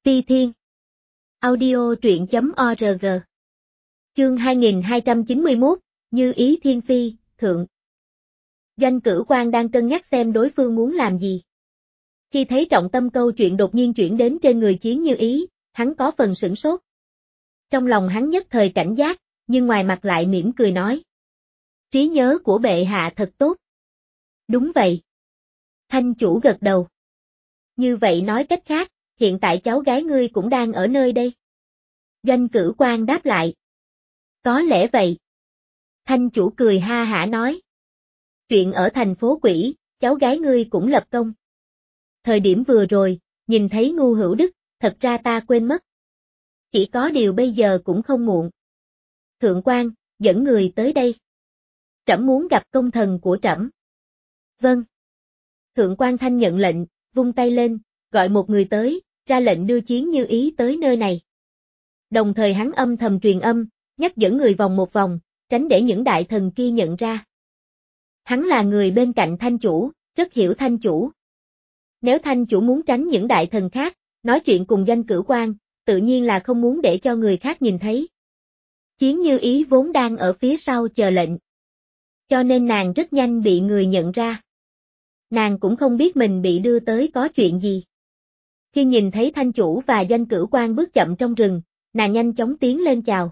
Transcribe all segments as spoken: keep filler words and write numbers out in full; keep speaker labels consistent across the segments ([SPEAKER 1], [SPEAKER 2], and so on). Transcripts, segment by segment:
[SPEAKER 1] Ti Thiên. Audio truyện chấm org. Chương hai nghìn hai trăm chín mươi mốt, Như ý thiên phi, thượng. Doanh Cửu Quan đang cân nhắc xem đối phương muốn làm gì. Khi thấy trọng tâm câu chuyện đột nhiên chuyển đến trên người Chiến Như Ý, hắn có phần sửng sốt. Trong lòng hắn nhất thời cảnh giác, nhưng ngoài mặt lại mỉm cười nói. Trí nhớ của bệ hạ thật tốt. Đúng vậy. Thanh chủ gật đầu. Như vậy nói cách khác, hiện tại cháu gái ngươi cũng đang ở nơi đây. Doanh Cửu Quan đáp lại. Có lẽ vậy. Thanh chủ cười ha hả nói. Chuyện ở thành phố Quỷ, cháu gái ngươi cũng lập công. Thời điểm vừa rồi, nhìn thấy Ngu Hữu Đức, thật ra ta quên mất. Chỉ có điều bây giờ cũng không muộn. Thượng quan, dẫn người tới đây. Trẫm muốn gặp công thần của trẫm. Vâng. Thượng quan Thanh nhận lệnh, vung tay lên, gọi một người tới, ra lệnh đưa Chiến Như Ý tới nơi này. Đồng thời hắn âm thầm truyền âm, nhắc dẫn người vòng một vòng, tránh để những đại thần kia nhận ra. Hắn là người bên cạnh Thanh chủ, rất hiểu Thanh chủ. Nếu Thanh chủ muốn tránh những đại thần khác, nói chuyện cùng Doanh Cửu Quan, tự nhiên là không muốn để cho người khác nhìn thấy. Chiến Như Ý vốn đang ở phía sau chờ lệnh. Cho nên nàng rất nhanh bị người nhận ra. Nàng cũng không biết mình bị đưa tới có chuyện gì. Khi nhìn thấy Thanh chủ và Doanh Cửu Quan bước chậm trong rừng, nàng nhanh chóng tiến lên chào.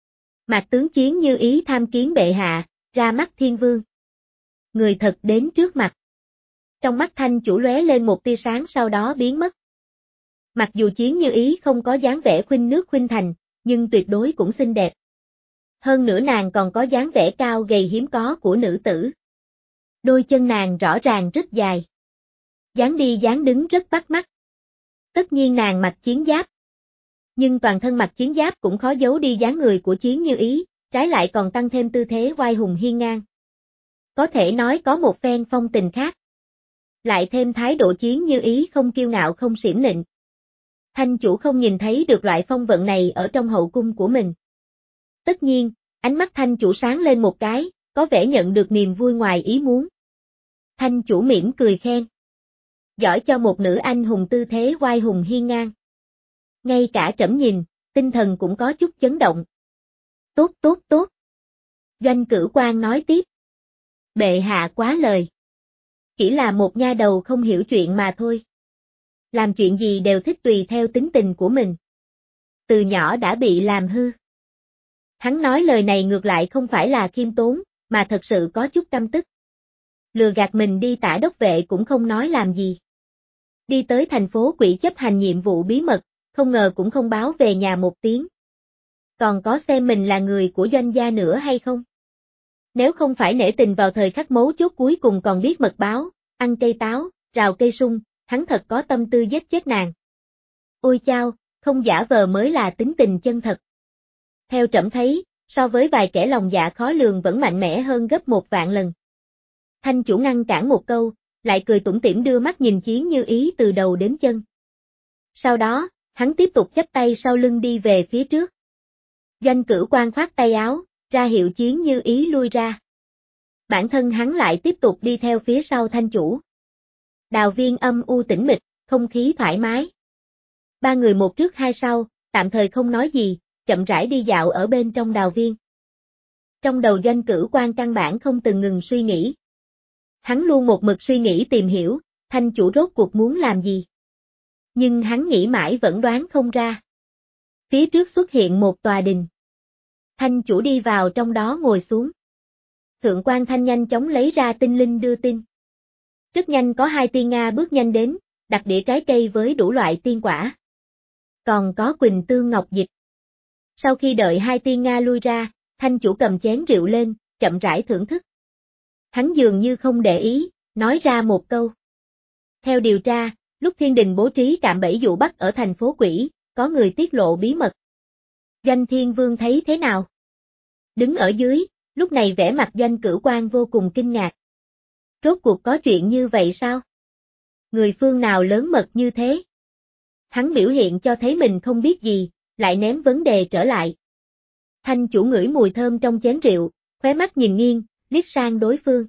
[SPEAKER 1] Mạc tướng Chiến Như Ý tham kiến bệ hạ, ra mắt thiên vương. Người thật đến trước mặt. Trong mắt Thanh chủ lóe lên một tia sáng sau đó biến mất. Mặc dù Chiến Như Ý không có dáng vẻ khuynh nước khuynh thành, nhưng tuyệt đối cũng xinh đẹp. Hơn nữa nàng còn có dáng vẻ cao gầy hiếm có của nữ tử. Đôi chân nàng rõ ràng rất dài. Dáng đi dáng đứng rất bắt mắt. Tất nhiên nàng mặc chiến giáp. Nhưng toàn thân mặc chiến giáp cũng khó giấu đi dáng người của Chiến Như Ý, trái lại còn tăng thêm tư thế oai hùng hiên ngang. Có thể nói có một phen phong tình khác. Lại thêm thái độ Chiến Như Ý không kiêu ngạo không xiểm nịnh. Thanh chủ không nhìn thấy được loại phong vận này ở trong hậu cung của mình. Tất nhiên, ánh mắt thanh chủ sáng lên một cái, có vẻ nhận được niềm vui ngoài ý muốn. Thanh chủ mỉm cười khen. Giỏi cho một nữ anh hùng tư thế oai hùng hiên ngang. Ngay cả trẫm nhìn, tinh thần cũng có chút chấn động. Tốt tốt tốt. Doanh Cửu Quan nói tiếp. Bệ hạ quá lời. Chỉ là một nha đầu không hiểu chuyện mà thôi. Làm chuyện gì đều thích tùy theo tính tình của mình. Từ nhỏ đã bị làm hư. Hắn nói lời này ngược lại không phải là khiêm tốn, mà thật sự có chút căm tức. Lừa gạt mình đi tả đốc vệ cũng không nói làm gì. Đi tới thành phố Quỷ chấp hành nhiệm vụ bí mật, không ngờ cũng không báo về nhà một tiếng. Còn có xem mình là người của Doanh gia nữa hay không? Nếu không phải nể tình vào thời khắc mấu chốt cuối cùng còn biết mật báo, ăn cây táo, rào cây sung, hắn thật có tâm tư giết chết nàng. Ôi chao, không giả vờ mới là tính tình chân thật. Theo trẫm thấy, so với vài kẻ lòng dạ khó lường vẫn mạnh mẽ hơn gấp một vạn lần. Thanh chủ ngăn cản một câu, lại cười tủm tỉm đưa mắt nhìn Chiến Như Ý từ đầu đến chân. Sau đó, hắn tiếp tục chắp tay sau lưng đi về phía trước. Doanh Cửu Quan khoát tay áo, ra hiệu Chiến Như Ý lui ra. Bản thân hắn lại tiếp tục đi theo phía sau thanh chủ. Đào viên âm u tĩnh mịch, không khí thoải mái. Ba người một trước hai sau, tạm thời không nói gì, chậm rãi đi dạo ở bên trong đào viên. Trong đầu Doanh Cửu Quan căn bản không từng ngừng suy nghĩ. Hắn luôn một mực suy nghĩ tìm hiểu, thanh chủ rốt cuộc muốn làm gì. Nhưng hắn nghĩ mãi vẫn đoán không ra. Phía trước xuất hiện một tòa đình. Thanh chủ đi vào trong đó ngồi xuống. Thượng quan Thanh nhanh chóng lấy ra tinh linh đưa tin. Rất nhanh có hai tiên Nga bước nhanh đến, đặt đĩa trái cây với đủ loại tiên quả. Còn có Quỳnh Tương Ngọc Dịch. Sau khi đợi hai tiên Nga lui ra, thanh chủ cầm chén rượu lên, chậm rãi thưởng thức. Hắn dường như không để ý, nói ra một câu. Theo điều tra, lúc thiên đình bố trí cạm bẫy dụ bắt ở thành phố Quỷ, có người tiết lộ bí mật. Doanh Thiên Vương thấy thế nào? Đứng ở dưới, lúc này vẻ mặt Doanh Cửu Quan vô cùng kinh ngạc. Rốt cuộc có chuyện như vậy sao? Người phương nào lớn mật như thế? Hắn biểu hiện cho thấy mình không biết gì, lại ném vấn đề trở lại. Thanh chủ ngửi mùi thơm trong chén rượu, khóe mắt nhìn nghiêng, liếc sang đối phương.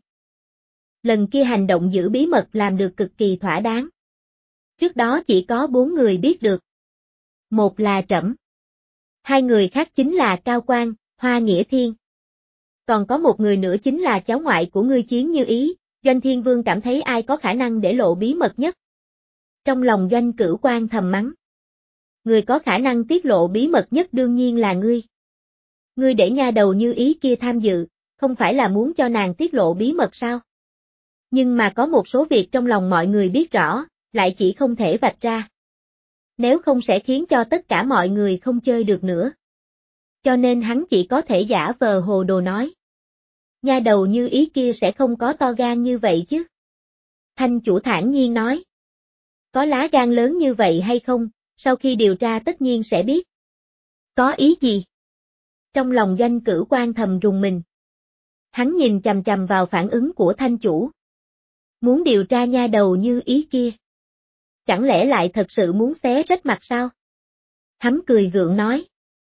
[SPEAKER 1] Lần kia hành động giữ bí mật làm được cực kỳ thỏa đáng. Trước đó chỉ có bốn người biết được. Một là trẫm. Hai người khác chính là Cao Quang, Hoa Nghĩa Thiên. Còn có một người nữa chính là cháu ngoại của ngươi Chiến Như Ý. Doanh Thiên Vương cảm thấy ai có khả năng để lộ bí mật nhất. Trong lòng Doanh Cửu Quan thầm mắng. Người có khả năng tiết lộ bí mật nhất đương nhiên là ngươi. Ngươi để nha đầu Như Ý kia tham dự, không phải là muốn cho nàng tiết lộ bí mật sao? Nhưng mà có một số việc trong lòng mọi người biết rõ, lại chỉ không thể vạch ra. Nếu không sẽ khiến cho tất cả mọi người không chơi được nữa. Cho nên hắn chỉ có thể giả vờ hồ đồ nói. Nha đầu Như Ý kia sẽ không có to gan như vậy chứ. Thanh chủ thản nhiên nói. Có lá gan lớn như vậy hay không, sau khi điều tra tất nhiên sẽ biết. Có ý gì? Trong lòng Doanh Cửu Quan thầm rùng mình. Hắn nhìn chằm chằm vào phản ứng của thanh chủ. Muốn điều tra nha đầu Như Ý kia. Chẳng lẽ lại thật sự muốn xé rách mặt sao? Hắn cười gượng nói.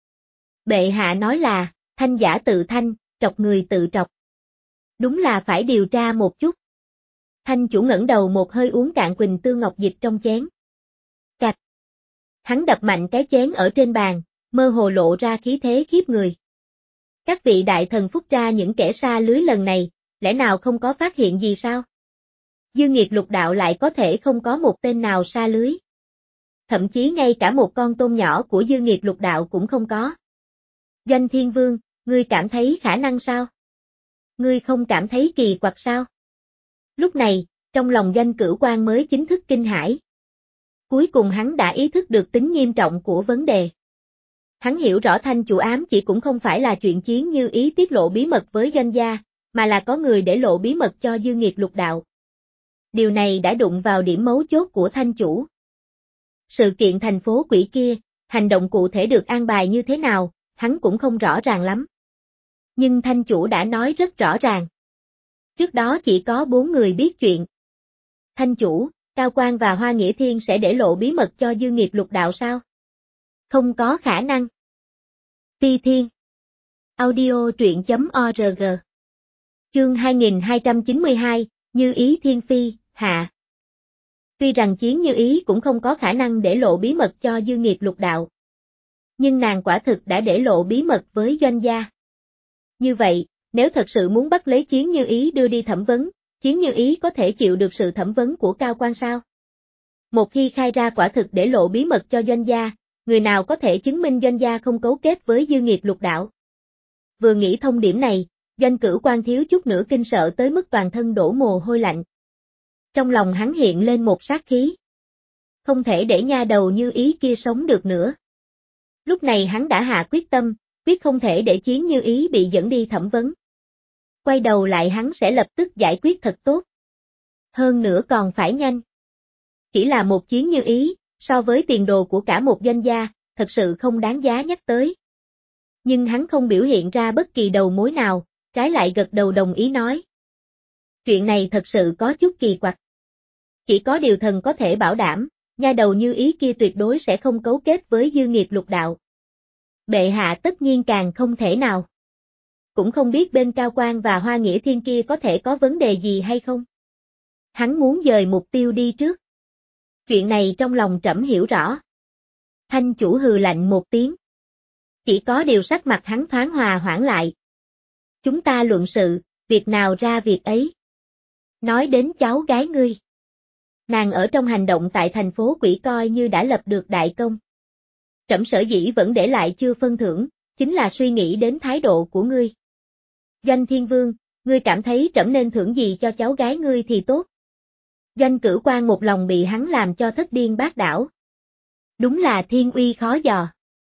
[SPEAKER 1] Bệ hạ nói là, thanh giả tự thanh, trọc người tự trọc. Đúng là phải điều tra một chút. Thanh chủ ngẩng đầu một hơi uống cạn Quỳnh Tư Ngọc dịch trong chén. Cạch. Hắn đập mạnh cái chén ở trên bàn, mơ hồ lộ ra khí thế khiếp người. Các vị đại thần phúc ra những kẻ sa lưới lần này, lẽ nào không có phát hiện gì sao? Dư Nghiệt Lục Đạo lại có thể không có một tên nào sa lưới. Thậm chí ngay cả một con tôm nhỏ của Dư Nghiệt Lục Đạo cũng không có. Doanh Thiên Vương, ngươi cảm thấy khả năng sao? Ngươi không cảm thấy kỳ quặc sao? Lúc này, trong lòng Doanh Cửu Quan mới chính thức kinh hãi. Cuối cùng hắn đã ý thức được tính nghiêm trọng của vấn đề. Hắn hiểu rõ thanh chủ ám chỉ cũng không phải là chuyện Chiến Như Ý tiết lộ bí mật với Doanh gia, mà là có người để lộ bí mật cho Dư Nghiệt Lục Đạo. Điều này đã đụng vào điểm mấu chốt của thanh chủ. Sự kiện thành phố quỷ kia, hành động cụ thể được an bài như thế nào, hắn cũng không rõ ràng lắm. Nhưng thanh chủ đã nói rất rõ ràng. Trước đó chỉ có bốn người biết chuyện. Thanh chủ, Cao Quang và Hoa Nghĩa Thiên sẽ để lộ bí mật cho Dư Nghiệt Lục Đạo sao? Không có khả năng. Phi Thiên. Audio truyện chấm org. Chương hai nghìn hai trăm chín mươi hai, Như Ý Thiên Phi, hạ. Tuy rằng Chiến Như Ý cũng không có khả năng để lộ bí mật cho Dư Nghiệt Lục Đạo. Nhưng nàng quả thực đã để lộ bí mật với Doanh gia. Như vậy, nếu thật sự muốn bắt lấy Chiến Như Ý đưa đi thẩm vấn, Chiến Như Ý có thể chịu được sự thẩm vấn của Cao Quang sao? Một khi khai ra quả thực để lộ bí mật cho Doanh gia, người nào có thể chứng minh Doanh gia không cấu kết với Dư Nghiệt Lục Đạo? Vừa nghĩ thông điểm này, Doanh Cửu Quan thiếu chút nữa kinh sợ tới mức toàn thân đổ mồ hôi lạnh. Trong lòng hắn hiện lên một sát khí. Không thể để nha đầu Như Ý kia sống được nữa. Lúc này hắn đã hạ quyết tâm, quyết không thể để Chiến Như Ý bị dẫn đi thẩm vấn. Quay đầu lại hắn sẽ lập tức giải quyết thật tốt. Hơn nữa còn phải nhanh. Chỉ là một Chiến Như Ý, so với tiền đồ của cả một Doanh gia, thật sự không đáng giá nhắc tới. Nhưng hắn không biểu hiện ra bất kỳ đầu mối nào, trái lại gật đầu đồng ý nói. Chuyện này thật sự có chút kỳ quặc. Chỉ có điều thần có thể bảo đảm, nha đầu Như Ý kia tuyệt đối sẽ không cấu kết với Dư Nghiệt Lục Đạo. Bệ hạ tất nhiên càng không thể nào. Cũng không biết bên Cao Quang và Hoa Nghĩa Thiên kia có thể có vấn đề gì hay không. Hắn muốn dời mục tiêu đi trước. Chuyện này trong lòng trẫm hiểu rõ. Thanh chủ hừ lạnh một tiếng. Chỉ có điều sắc mặt hắn thoáng hòa hoãn lại. Chúng ta luận sự, việc nào ra việc ấy. Nói đến cháu gái ngươi. Nàng ở trong hành động tại thành phố quỷ coi như đã lập được đại công. Trẫm sở dĩ vẫn để lại chưa phân thưởng, chính là suy nghĩ đến thái độ của ngươi. Doanh Thiên Vương, ngươi cảm thấy trẫm nên thưởng gì cho cháu gái ngươi thì tốt. Doanh Cửu Quan một lòng bị hắn làm cho thất điên bát đảo. Đúng là thiên uy khó dò.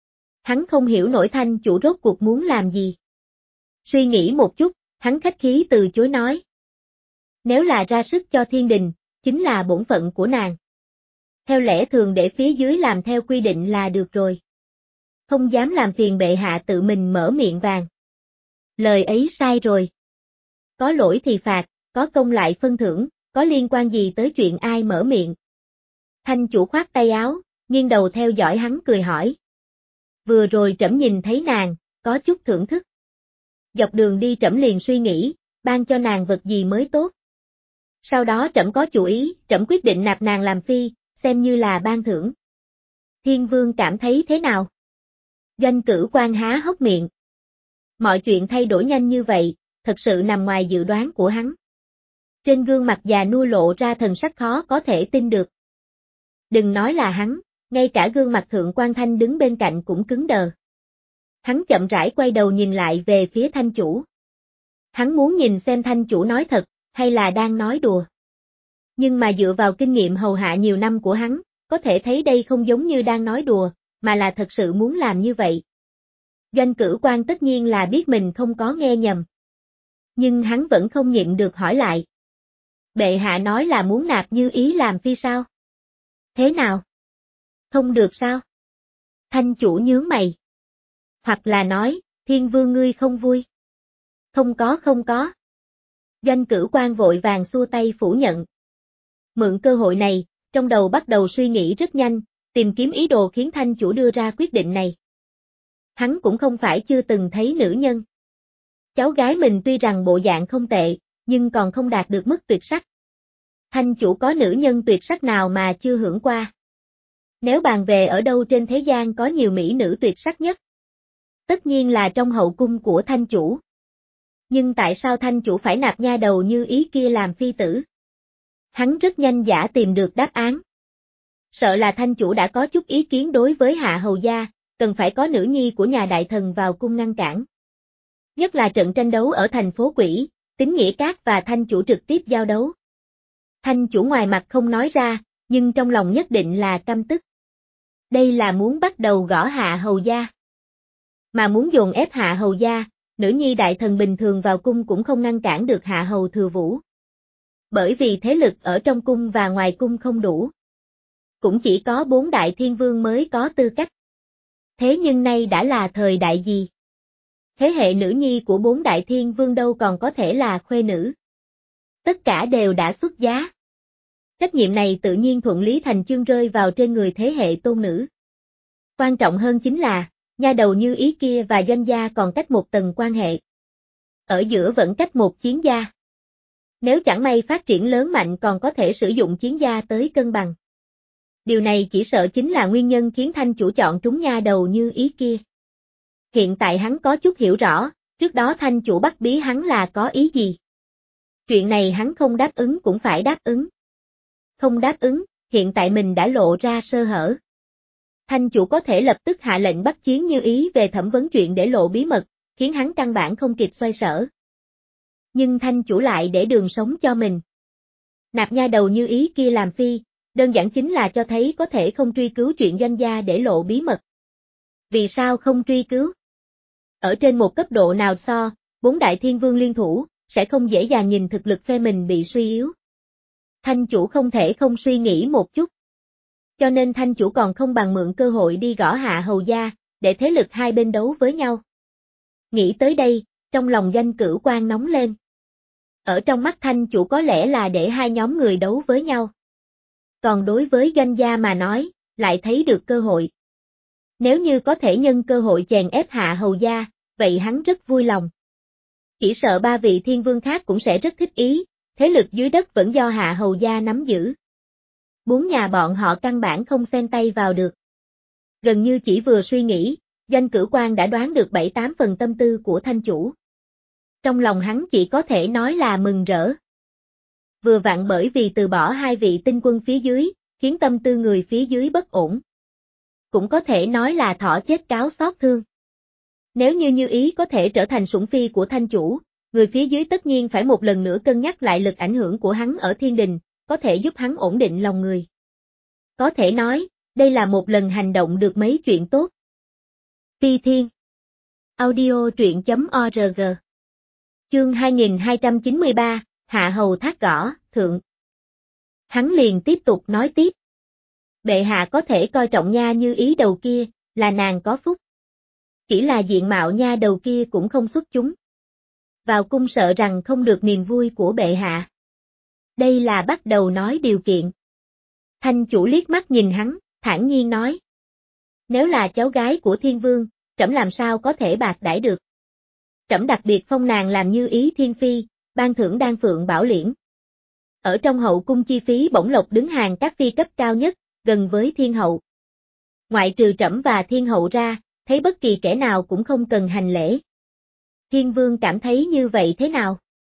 [SPEAKER 1] Hắn không hiểu nổi thanh chủ rốt cuộc muốn làm gì. Suy nghĩ một chút, hắn khách khí từ chối nói. Nếu là ra sức cho thiên đình, chính là bổn phận của nàng. Theo lẽ thường để phía dưới làm theo quy định là được rồi. Không dám làm phiền bệ hạ tự mình mở miệng vàng. Lời ấy sai rồi. Có lỗi thì phạt, có công lại phân thưởng, có liên quan gì tới chuyện ai mở miệng. Thanh chủ khoát tay áo, nghiêng đầu theo dõi hắn cười hỏi. Vừa rồi trẫm nhìn thấy nàng, có chút thưởng thức. Dọc đường đi trẫm liền suy nghĩ, ban cho nàng vật gì mới tốt. Sau đó trẫm có chủ ý, trẫm quyết định nạp nàng làm phi, xem như là ban thưởng. Thiên vương cảm thấy thế nào? Doanh Cửu Quan há hốc miệng. Mọi chuyện thay đổi nhanh như vậy, thật sự nằm ngoài dự đoán của hắn. Trên gương mặt già nua lộ ra thần sắc khó có thể tin được. Đừng nói là hắn, ngay cả gương mặt Thượng Quan Thanh đứng bên cạnh cũng cứng đờ. Hắn chậm rãi quay đầu nhìn lại về phía Thanh chủ. Hắn muốn nhìn xem Thanh chủ nói thật, hay là đang nói đùa. Nhưng mà dựa vào kinh nghiệm hầu hạ nhiều năm của hắn, có thể thấy đây không giống như đang nói đùa, mà là thật sự muốn làm như vậy. Doanh Cửu Quan tất nhiên là biết mình không có nghe nhầm. Nhưng hắn vẫn không nhịn được hỏi lại. Bệ hạ nói là muốn nạp Như Ý làm phi sao? Thế nào? Không được sao? Thanh chủ nhướng mày. Hoặc là nói, Thiên vương ngươi không vui? Không có không có. Doanh Cửu Quan vội vàng xua tay phủ nhận. Mượn cơ hội này, trong đầu bắt đầu suy nghĩ rất nhanh, tìm kiếm ý đồ khiến Thanh chủ đưa ra quyết định này. Hắn cũng không phải chưa từng thấy nữ nhân. Cháu gái mình tuy rằng bộ dạng không tệ, nhưng còn không đạt được mức tuyệt sắc. Thanh chủ có nữ nhân tuyệt sắc nào mà chưa hưởng qua? Nếu bàn về ở đâu trên thế gian có nhiều mỹ nữ tuyệt sắc nhất? Tất nhiên là trong hậu cung của Thanh chủ. Nhưng tại sao Thanh chủ phải nạp nha đầu Như Ý kia làm phi tử? Hắn rất nhanh dã tìm được đáp án. Sợ là Thanh chủ đã có chút ý kiến đối với Hạ hầu gia, cần phải có nữ nhi của nhà đại thần vào cung ngăn cản. Nhất là trận tranh đấu ở thành phố Quỷ, Tín Nghĩa Các và Thanh chủ trực tiếp giao đấu. Thanh chủ ngoài mặt không nói ra, nhưng trong lòng nhất định là căm tức. Đây là muốn bắt đầu gõ Hạ hầu gia. Mà muốn dồn ép Hạ hầu gia, nữ nhi đại thần bình thường vào cung cũng không ngăn cản được Hạ hầu thừa vũ. Bởi vì thế lực ở trong cung và ngoài cung không đủ. Cũng chỉ có bốn đại thiên vương mới có tư cách. Thế nhưng nay đã là thời đại gì? Thế hệ nữ nhi của bốn đại thiên vương đâu còn có thể là khuê nữ. Tất cả đều đã xuất giá. Trách nhiệm này tự nhiên thuận lý thành chương rơi vào trên người thế hệ tôn nữ. Quan trọng hơn chính là, nha đầu Như Ý kia và Doanh gia còn cách một tầng quan hệ. Ở giữa vẫn cách một chiến gia. Nếu chẳng may phát triển lớn mạnh còn có thể sử dụng chiến gia tới cân bằng. Điều này chỉ sợ chính là nguyên nhân khiến Thanh chủ chọn trúng nha đầu Như Ý kia. Hiện tại hắn có chút hiểu rõ, trước đó Thanh chủ bắt bí hắn là có ý gì. Chuyện này hắn không đáp ứng cũng phải đáp ứng. Không đáp ứng, hiện tại mình đã lộ ra sơ hở. Thanh chủ có thể lập tức hạ lệnh bắt Chiến Như Ý về thẩm vấn chuyện để lộ bí mật, khiến hắn căn bản không kịp xoay sở. Nhưng Thanh chủ lại để đường sống cho mình. Nạp nha đầu Như Ý kia làm phi, đơn giản chính là cho thấy có thể không truy cứu chuyện Doanh gia để lộ bí mật. Vì sao không truy cứu? Ở trên một cấp độ nào so, bốn đại thiên vương liên thủ, sẽ không dễ dàng nhìn thực lực phe mình bị suy yếu. Thanh chủ không thể không suy nghĩ một chút. Cho nên thanh chủ còn không bằng mượn cơ hội đi gõ Hạ hầu gia, để thế lực hai bên đấu với nhau. Nghĩ tới đây, trong lòng Doanh Cửu Quan nóng lên. Ở trong mắt thanh chủ có lẽ là để hai nhóm người đấu với nhau. Còn đối với Doanh gia mà nói, lại thấy được cơ hội. Nếu như có thể nhân cơ hội chèn ép Hạ hầu gia, vậy hắn rất vui lòng. Chỉ sợ ba vị thiên vương khác cũng sẽ rất thích ý, thế lực dưới đất vẫn do Hạ hầu gia nắm giữ. Bốn nhà bọn họ căn bản không xen tay vào được. Gần như chỉ vừa suy nghĩ, Doanh Cửu Quan đã đoán được bảy tám phần tâm tư của thanh chủ. Trong lòng hắn chỉ có thể nói là mừng rỡ. Vừa vặn bởi vì từ bỏ hai vị tinh quân phía dưới, khiến tâm tư người phía dưới bất ổn. Cũng có thể nói là thỏ chết cáo xót thương. Nếu như Như Ý có thể trở thành sủng phi của thanh chủ, người phía dưới tất nhiên phải một lần nữa cân nhắc lại lực ảnh hưởng của hắn ở thiên đình, có thể giúp hắn ổn định lòng người. Có thể nói, đây là một lần hành động được mấy chuyện tốt. Phi Thiên Audio truyện chấm org Chương hai nghìn hai trăm chín mươi ba, Hạ hầu thác gõ, thượng. Hắn liền tiếp tục nói tiếp. Bệ hạ có thể coi trọng nha Như Ý đầu kia, là nàng có phúc. Chỉ là diện mạo nha đầu kia cũng không xuất chúng. Vào cung sợ rằng không được niềm vui của bệ hạ. Đây là bắt đầu nói điều kiện. Thanh chủ liếc mắt nhìn hắn, thản nhiên nói. Nếu là cháu gái của thiên vương, trẫm làm sao có thể bạc đãi được. Trẫm đặc biệt phong nàng làm Như Ý thiên phi, ban thưởng đan phượng bảo liễn. Ở trong hậu cung chi phí bổng lộc đứng hàng các phi cấp cao nhất, gần với thiên hậu. Ngoại trừ trẫm và thiên hậu ra, thấy bất kỳ kẻ nào cũng không cần hành lễ. Thiên vương cảm thấy như vậy thế nào?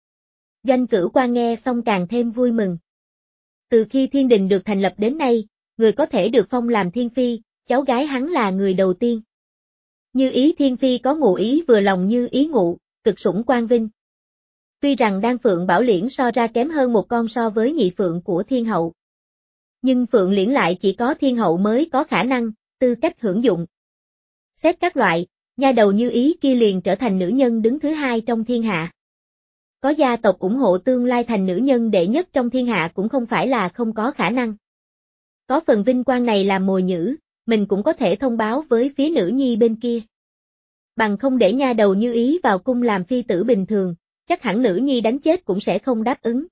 [SPEAKER 1] Doanh Cửu Quan nghe xong càng thêm vui mừng. Từ khi thiên đình được thành lập đến nay, người có thể được phong làm thiên phi, cháu gái hắn là người đầu tiên. Như Ý thiên phi có ngụ ý vừa lòng Như Ý ngụ, cực sủng Quang Vinh. Tuy rằng đan phượng bảo liễn so ra kém hơn một con so với nhị phượng của thiên hậu. Nhưng phượng liễn lại chỉ có thiên hậu mới có khả năng, tư cách hưởng dụng. Xét các loại, nha đầu Như Ý kia liền trở thành nữ nhân đứng thứ hai trong thiên hạ. Có gia tộc ủng hộ tương lai thành nữ nhân đệ nhất trong thiên hạ cũng không phải là không có khả năng. Có phần vinh quang này làm mồi nhử, mình cũng có thể thông báo với phía nữ nhi bên kia. Bằng không để nha đầu Như Ý vào cung làm phi tử bình thường, chắc hẳn nữ nhi đánh chết cũng sẽ không đáp ứng.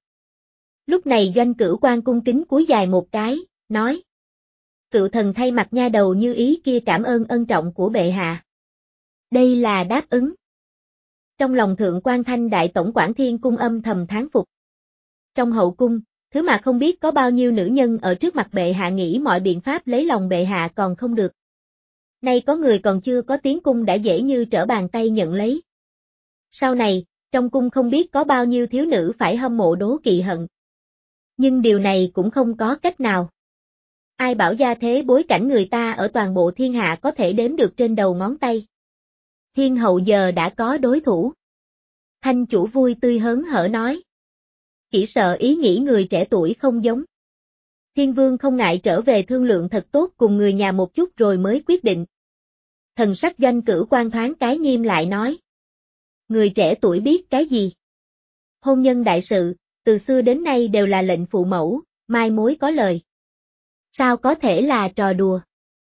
[SPEAKER 1] Lúc này Doanh Cửu Quan cung kính cúi dài một cái, nói. Cựu thần thay mặt nha đầu Như Ý kia cảm ơn ân trọng của bệ hạ. Đây là đáp ứng. Trong lòng Thượng Quan Thanh đại tổng quản Thiên cung âm thầm thán phục. Trong hậu cung, thứ mà không biết có bao nhiêu nữ nhân ở trước mặt bệ hạ nghĩ mọi biện pháp lấy lòng bệ hạ còn không được. Nay có người còn chưa có tiến cung đã dễ như trở bàn tay nhận lấy. Sau này, trong cung không biết có bao nhiêu thiếu nữ phải hâm mộ đố kỵ hận. Nhưng điều này cũng không có cách nào. Ai bảo gia thế bối cảnh người ta ở toàn bộ thiên hạ có thể đếm được trên đầu ngón tay. Thiên hậu giờ đã có đối thủ. Thanh chủ vui tươi hớn hở nói. Chỉ sợ ý nghĩ người trẻ tuổi không giống. Thiên vương không ngại trở về thương lượng thật tốt cùng người nhà một chút rồi mới quyết định. Thần sắc Doanh Cửu Quan thoáng cái nghiêm lại nói. Người trẻ tuổi biết cái gì? Hôn nhân đại sự, từ xưa đến nay đều là lệnh phụ mẫu, mai mối có lời. Sao có thể là trò đùa?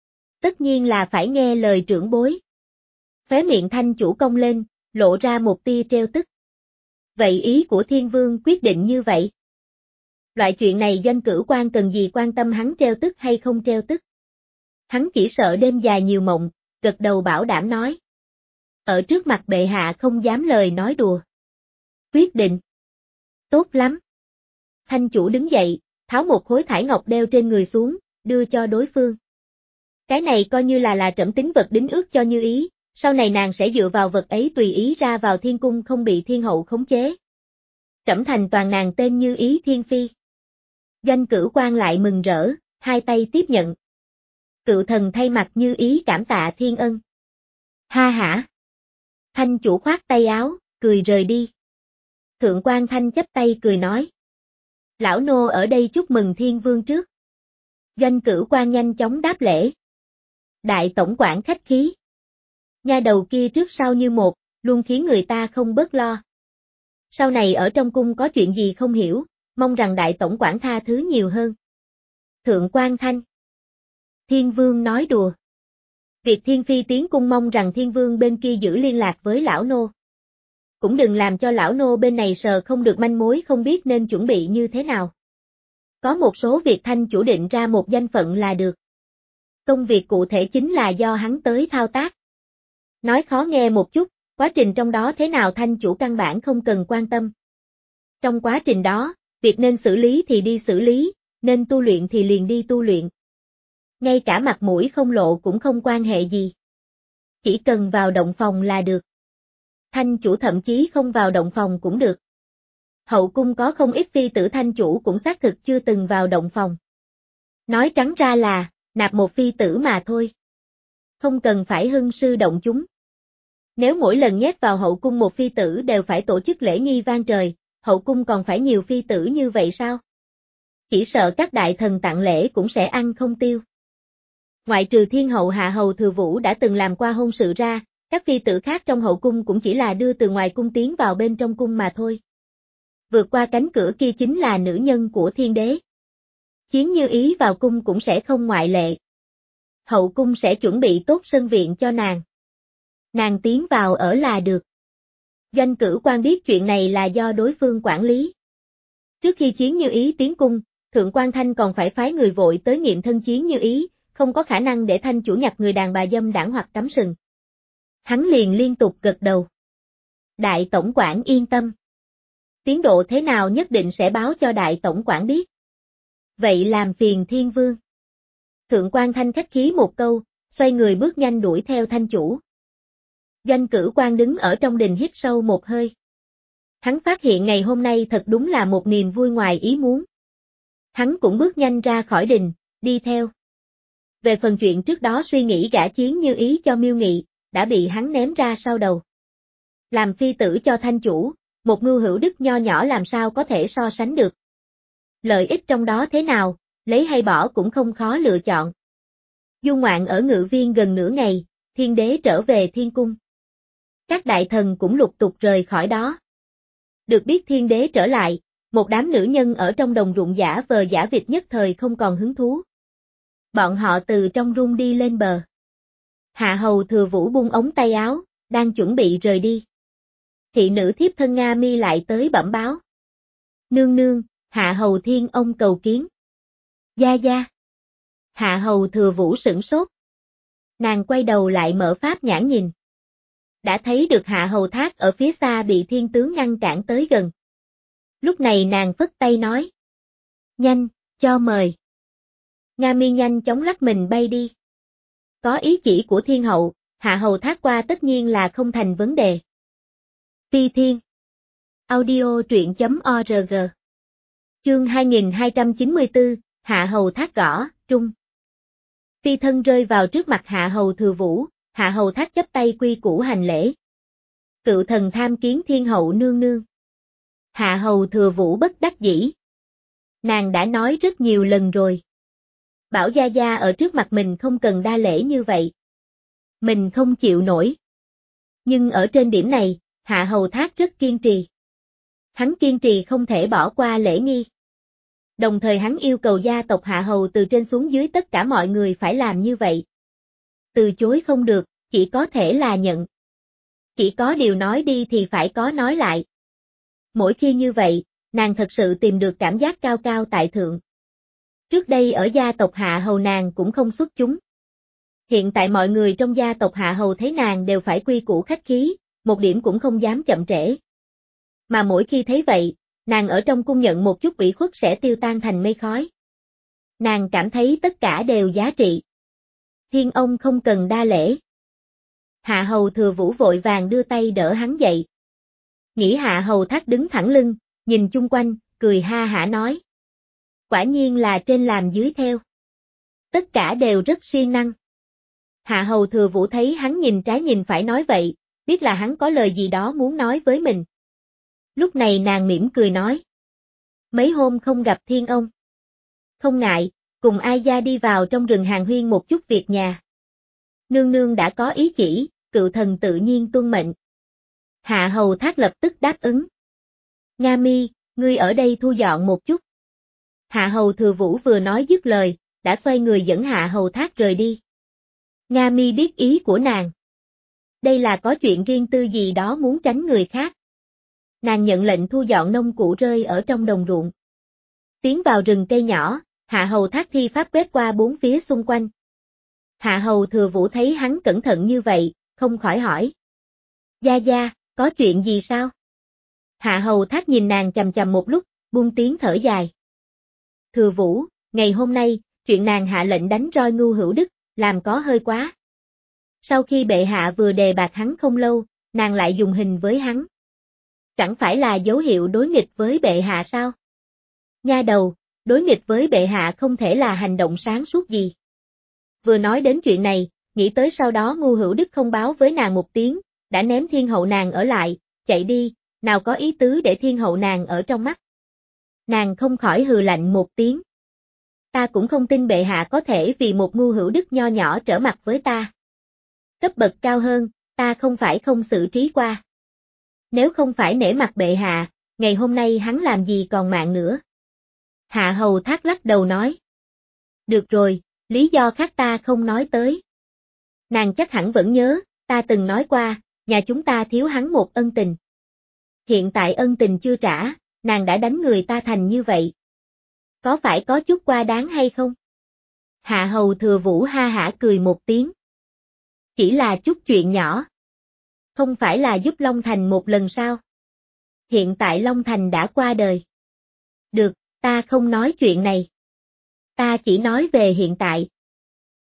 [SPEAKER 1] Tất nhiên là phải nghe lời trưởng bối. Khóe miệng Thanh chủ cong lên, lộ ra một tia trêu tức. Vậy ý của Thiên Vương quyết định như vậy? Loại chuyện này Doanh Cửu Quan cần gì quan tâm hắn trêu tức hay không trêu tức? Hắn chỉ sợ đêm dài nhiều mộng, gật đầu bảo đảm nói. Ở trước mặt bệ hạ không dám lời nói đùa. Quyết định. Tốt lắm. Thanh chủ đứng dậy, tháo một khối thải ngọc đeo trên người xuống, đưa cho đối phương. Cái này coi như là là trẫm tín vật đính ước cho Như Ý, sau này nàng sẽ dựa vào vật ấy tùy ý ra vào thiên cung không bị thiên hậu khống chế. Trẫm thành toàn nàng tên Như Ý thiên phi. Doanh Cửu Quan lại mừng rỡ, hai tay tiếp nhận. Cựu thần thay mặt Như Ý cảm tạ thiên ân. Ha hả. Thanh chủ khoát tay áo, cười rời đi. Thượng quan Thanh chắp tay cười nói. Lão nô ở đây chúc mừng thiên vương trước. Doanh Cửu Quan nhanh chóng đáp lễ. Đại tổng quản khách khí. Nha đầu kia trước sau như một, luôn khiến người ta không bớt lo. Sau này ở trong cung có chuyện gì không hiểu, mong rằng đại tổng quản tha thứ nhiều hơn. Thượng quan Thanh. Thiên vương nói đùa. Việc thiên phi tiến cung mong rằng thiên vương bên kia giữ liên lạc với lão nô. Cũng đừng làm cho lão nô bên này sờ không được manh mối không biết nên chuẩn bị như thế nào. Có một số việc Thanh chủ định ra một danh phận là được. Công việc cụ thể chính là do hắn tới thao tác. Nói khó nghe một chút, quá trình trong đó thế nào Thanh chủ căn bản không cần quan tâm. Trong quá trình đó, việc nên xử lý thì đi xử lý, nên tu luyện thì liền đi tu luyện. Ngay cả mặt mũi không lộ cũng không quan hệ gì. Chỉ cần vào động phòng là được. Thanh chủ thậm chí không vào động phòng cũng được. Hậu cung có không ít phi tử thanh chủ cũng xác thực chưa từng vào động phòng. Nói trắng ra là, nạp một phi tử mà thôi. Không cần phải hưng sư động chúng. Nếu mỗi lần nhét vào hậu cung một phi tử đều phải tổ chức lễ nghi vang trời, hậu cung còn phải nhiều phi tử như vậy sao? Chỉ sợ các đại thần tặng lễ cũng sẽ ăn không tiêu. Ngoại trừ thiên hậu hạ hầu thừa vũ đã từng làm qua hôn sự ra, các phi tử khác trong hậu cung cũng chỉ là đưa từ ngoài cung tiến vào bên trong cung mà thôi. Vượt qua cánh cửa kia chính là nữ nhân của thiên đế. Chiến Như Ý vào cung cũng sẽ không ngoại lệ. Hậu cung sẽ chuẩn bị tốt sân viện cho nàng. Nàng tiến vào ở là được. Doanh Cửu Quan biết chuyện này là do đối phương quản lý. Trước khi Chiến Như Ý tiến cung, Thượng quan Thanh còn phải phái người vội tới nghiệm thân Chiến Như Ý, không có khả năng để Thanh chủ nhặt người đàn bà dâm đảng hoặc cắm sừng. Hắn liền liên tục gật đầu. Đại tổng quản yên tâm. Tiến độ thế nào nhất định sẽ báo cho đại tổng quản biết. Vậy làm phiền thiên vương. Thượng quan Thanh khách khí một câu, xoay người bước nhanh đuổi theo Thanh chủ. Doanh Cửu Quan đứng ở trong đình hít sâu một hơi. Hắn phát hiện ngày hôm nay thật đúng là một niềm vui ngoài ý muốn. Hắn cũng bước nhanh ra khỏi đình, đi theo. Về phần chuyện trước đó suy nghĩ gả Chiến Như Ý cho Miêu Nghị, đã bị hắn ném ra sau đầu. Làm phi tử cho Thanh chủ, một Ngưu Hữu Đức nho nhỏ làm sao có thể so sánh được. Lợi ích trong đó thế nào, lấy hay bỏ cũng không khó lựa chọn. Du ngoạn ở Ngự Viên gần nửa ngày, Thiên Đế trở về Thiên Cung. Các đại thần cũng lục tục rời khỏi đó. Được biết Thiên Đế trở lại, một đám nữ nhân ở trong đồng ruộng giả vờ giả vịt nhất thời không còn hứng thú. Bọn họ từ trong rung đi lên bờ. Hạ hầu Thừa Vũ buông ống tay áo, đang chuẩn bị rời đi. Thị nữ thiếp thân Nga Mi lại tới bẩm báo. Nương nương, Hạ hầu Thiên ông cầu kiến. Gia gia. Hạ hầu Thừa Vũ sửng sốt. Nàng quay đầu lại mở pháp nhãn nhìn. Đã thấy được Hạ hầu Thác ở phía xa bị thiên tướng ngăn cản tới gần. Lúc này nàng phất tay nói. Nhanh, cho mời. Nga Mi nhanh chóng lắc mình bay đi. Có ý chỉ của thiên hậu, Hạ hầu Thác qua tất nhiên là không thành vấn đề. Phi Thiên. Audio truyện chấm org. Chương hai nghìn hai trăm chín mươi tư, Hạ hầu Thác gõ, trung. Phi thân rơi vào trước mặt Hạ hầu Thừa Vũ, Hạ hầu Thác chắp tay quy củ hành lễ. Cựu thần tham kiến thiên hậu nương nương. Hạ hầu Thừa Vũ bất đắc dĩ. Nàng đã nói rất nhiều lần rồi. Bảo gia gia ở trước mặt mình không cần đa lễ như vậy. Mình không chịu nổi. Nhưng ở trên điểm này, Hạ hầu Thác rất kiên trì. Hắn kiên trì không thể bỏ qua lễ nghi. Đồng thời hắn yêu cầu gia tộc Hạ hầu từ trên xuống dưới tất cả mọi người phải làm như vậy. Từ chối không được, chỉ có thể là nhận. Chỉ có điều nói đi thì phải có nói lại. Mỗi khi như vậy, nàng thật sự tìm được cảm giác cao cao tại thượng. Trước đây ở gia tộc Hạ hầu nàng cũng không xuất chúng. Hiện tại mọi người trong gia tộc Hạ hầu thấy nàng đều phải quy củ khách khí, một điểm cũng không dám chậm trễ. Mà mỗi khi thấy vậy, nàng ở trong cung nhận một chút ủy khuất sẽ tiêu tan thành mây khói. Nàng cảm thấy tất cả đều giá trị. Thiên ông không cần đa lễ. Hạ hầu Thừa Vũ vội vàng đưa tay đỡ hắn dậy. Nghĩ Hạ hầu Thác đứng thẳng lưng, nhìn chung quanh, cười ha hả nói. Quả nhiên là trên làm dưới theo. Tất cả đều rất siêng năng. Hạ hầu Thừa Vũ thấy hắn nhìn trái nhìn phải nói vậy, biết là hắn có lời gì đó muốn nói với mình. Lúc này nàng mỉm cười nói. Mấy hôm không gặp thiên ông. Không ngại, cùng ai gia đi vào trong rừng hàng huyên một chút việc nhà. Nương nương đã có ý chỉ, cựu thần tự nhiên tuân mệnh. Hạ hầu Thác lập tức đáp ứng. Nga Mi, ngươi ở đây thu dọn một chút. Hạ hầu Thừa Vũ vừa nói dứt lời, đã xoay người dẫn Hạ hầu Thác rời đi. Nga Mi biết ý của nàng. Đây là có chuyện riêng tư gì đó muốn tránh người khác. Nàng nhận lệnh thu dọn nông cụ rơi ở trong đồng ruộng. Tiến vào rừng cây nhỏ, Hạ hầu Thác thi pháp quét qua bốn phía xung quanh. Hạ hầu Thừa Vũ thấy hắn cẩn thận như vậy, không khỏi hỏi. Gia gia, có chuyện gì sao? Hạ hầu Thác nhìn nàng chằm chằm một lúc, buông tiếng thở dài. Thừa Vũ, ngày hôm nay, chuyện nàng hạ lệnh đánh roi Ngưu Hữu Đức, làm có hơi quá. Sau khi bệ hạ vừa đề bạt hắn không lâu, nàng lại dùng hình với hắn. Chẳng phải là dấu hiệu đối nghịch với bệ hạ sao? Nha đầu, đối nghịch với bệ hạ không thể là hành động sáng suốt gì. Vừa nói đến chuyện này, nghĩ tới sau đó Ngưu Hữu Đức không báo với nàng một tiếng, đã ném thiên hậu nàng ở lại, chạy đi, nào có ý tứ để thiên hậu nàng ở trong mắt. Nàng không khỏi hừ lạnh một tiếng. Ta cũng không tin bệ hạ có thể vì một Ngưu Hữu Đức nho nhỏ trở mặt với ta. Cấp bậc cao hơn, ta không phải không xử trí qua. Nếu không phải nể mặt bệ hạ, ngày hôm nay hắn làm gì còn mạng nữa. Hạ hầu Thác lắc đầu nói. Được rồi, lý do khác ta không nói tới. Nàng chắc hẳn vẫn nhớ, ta từng nói qua, nhà chúng ta thiếu hắn một ân tình. Hiện tại ân tình chưa trả, nàng đã đánh người ta thành như vậy. Có phải có chút quá đáng hay không? Hạ hầu Thừa Vũ ha hả cười một tiếng. Chỉ là chút chuyện nhỏ. Không phải là giúp Long Thành một lần sao? Hiện tại Long Thành đã qua đời. Được, ta không nói chuyện này. Ta chỉ nói về hiện tại.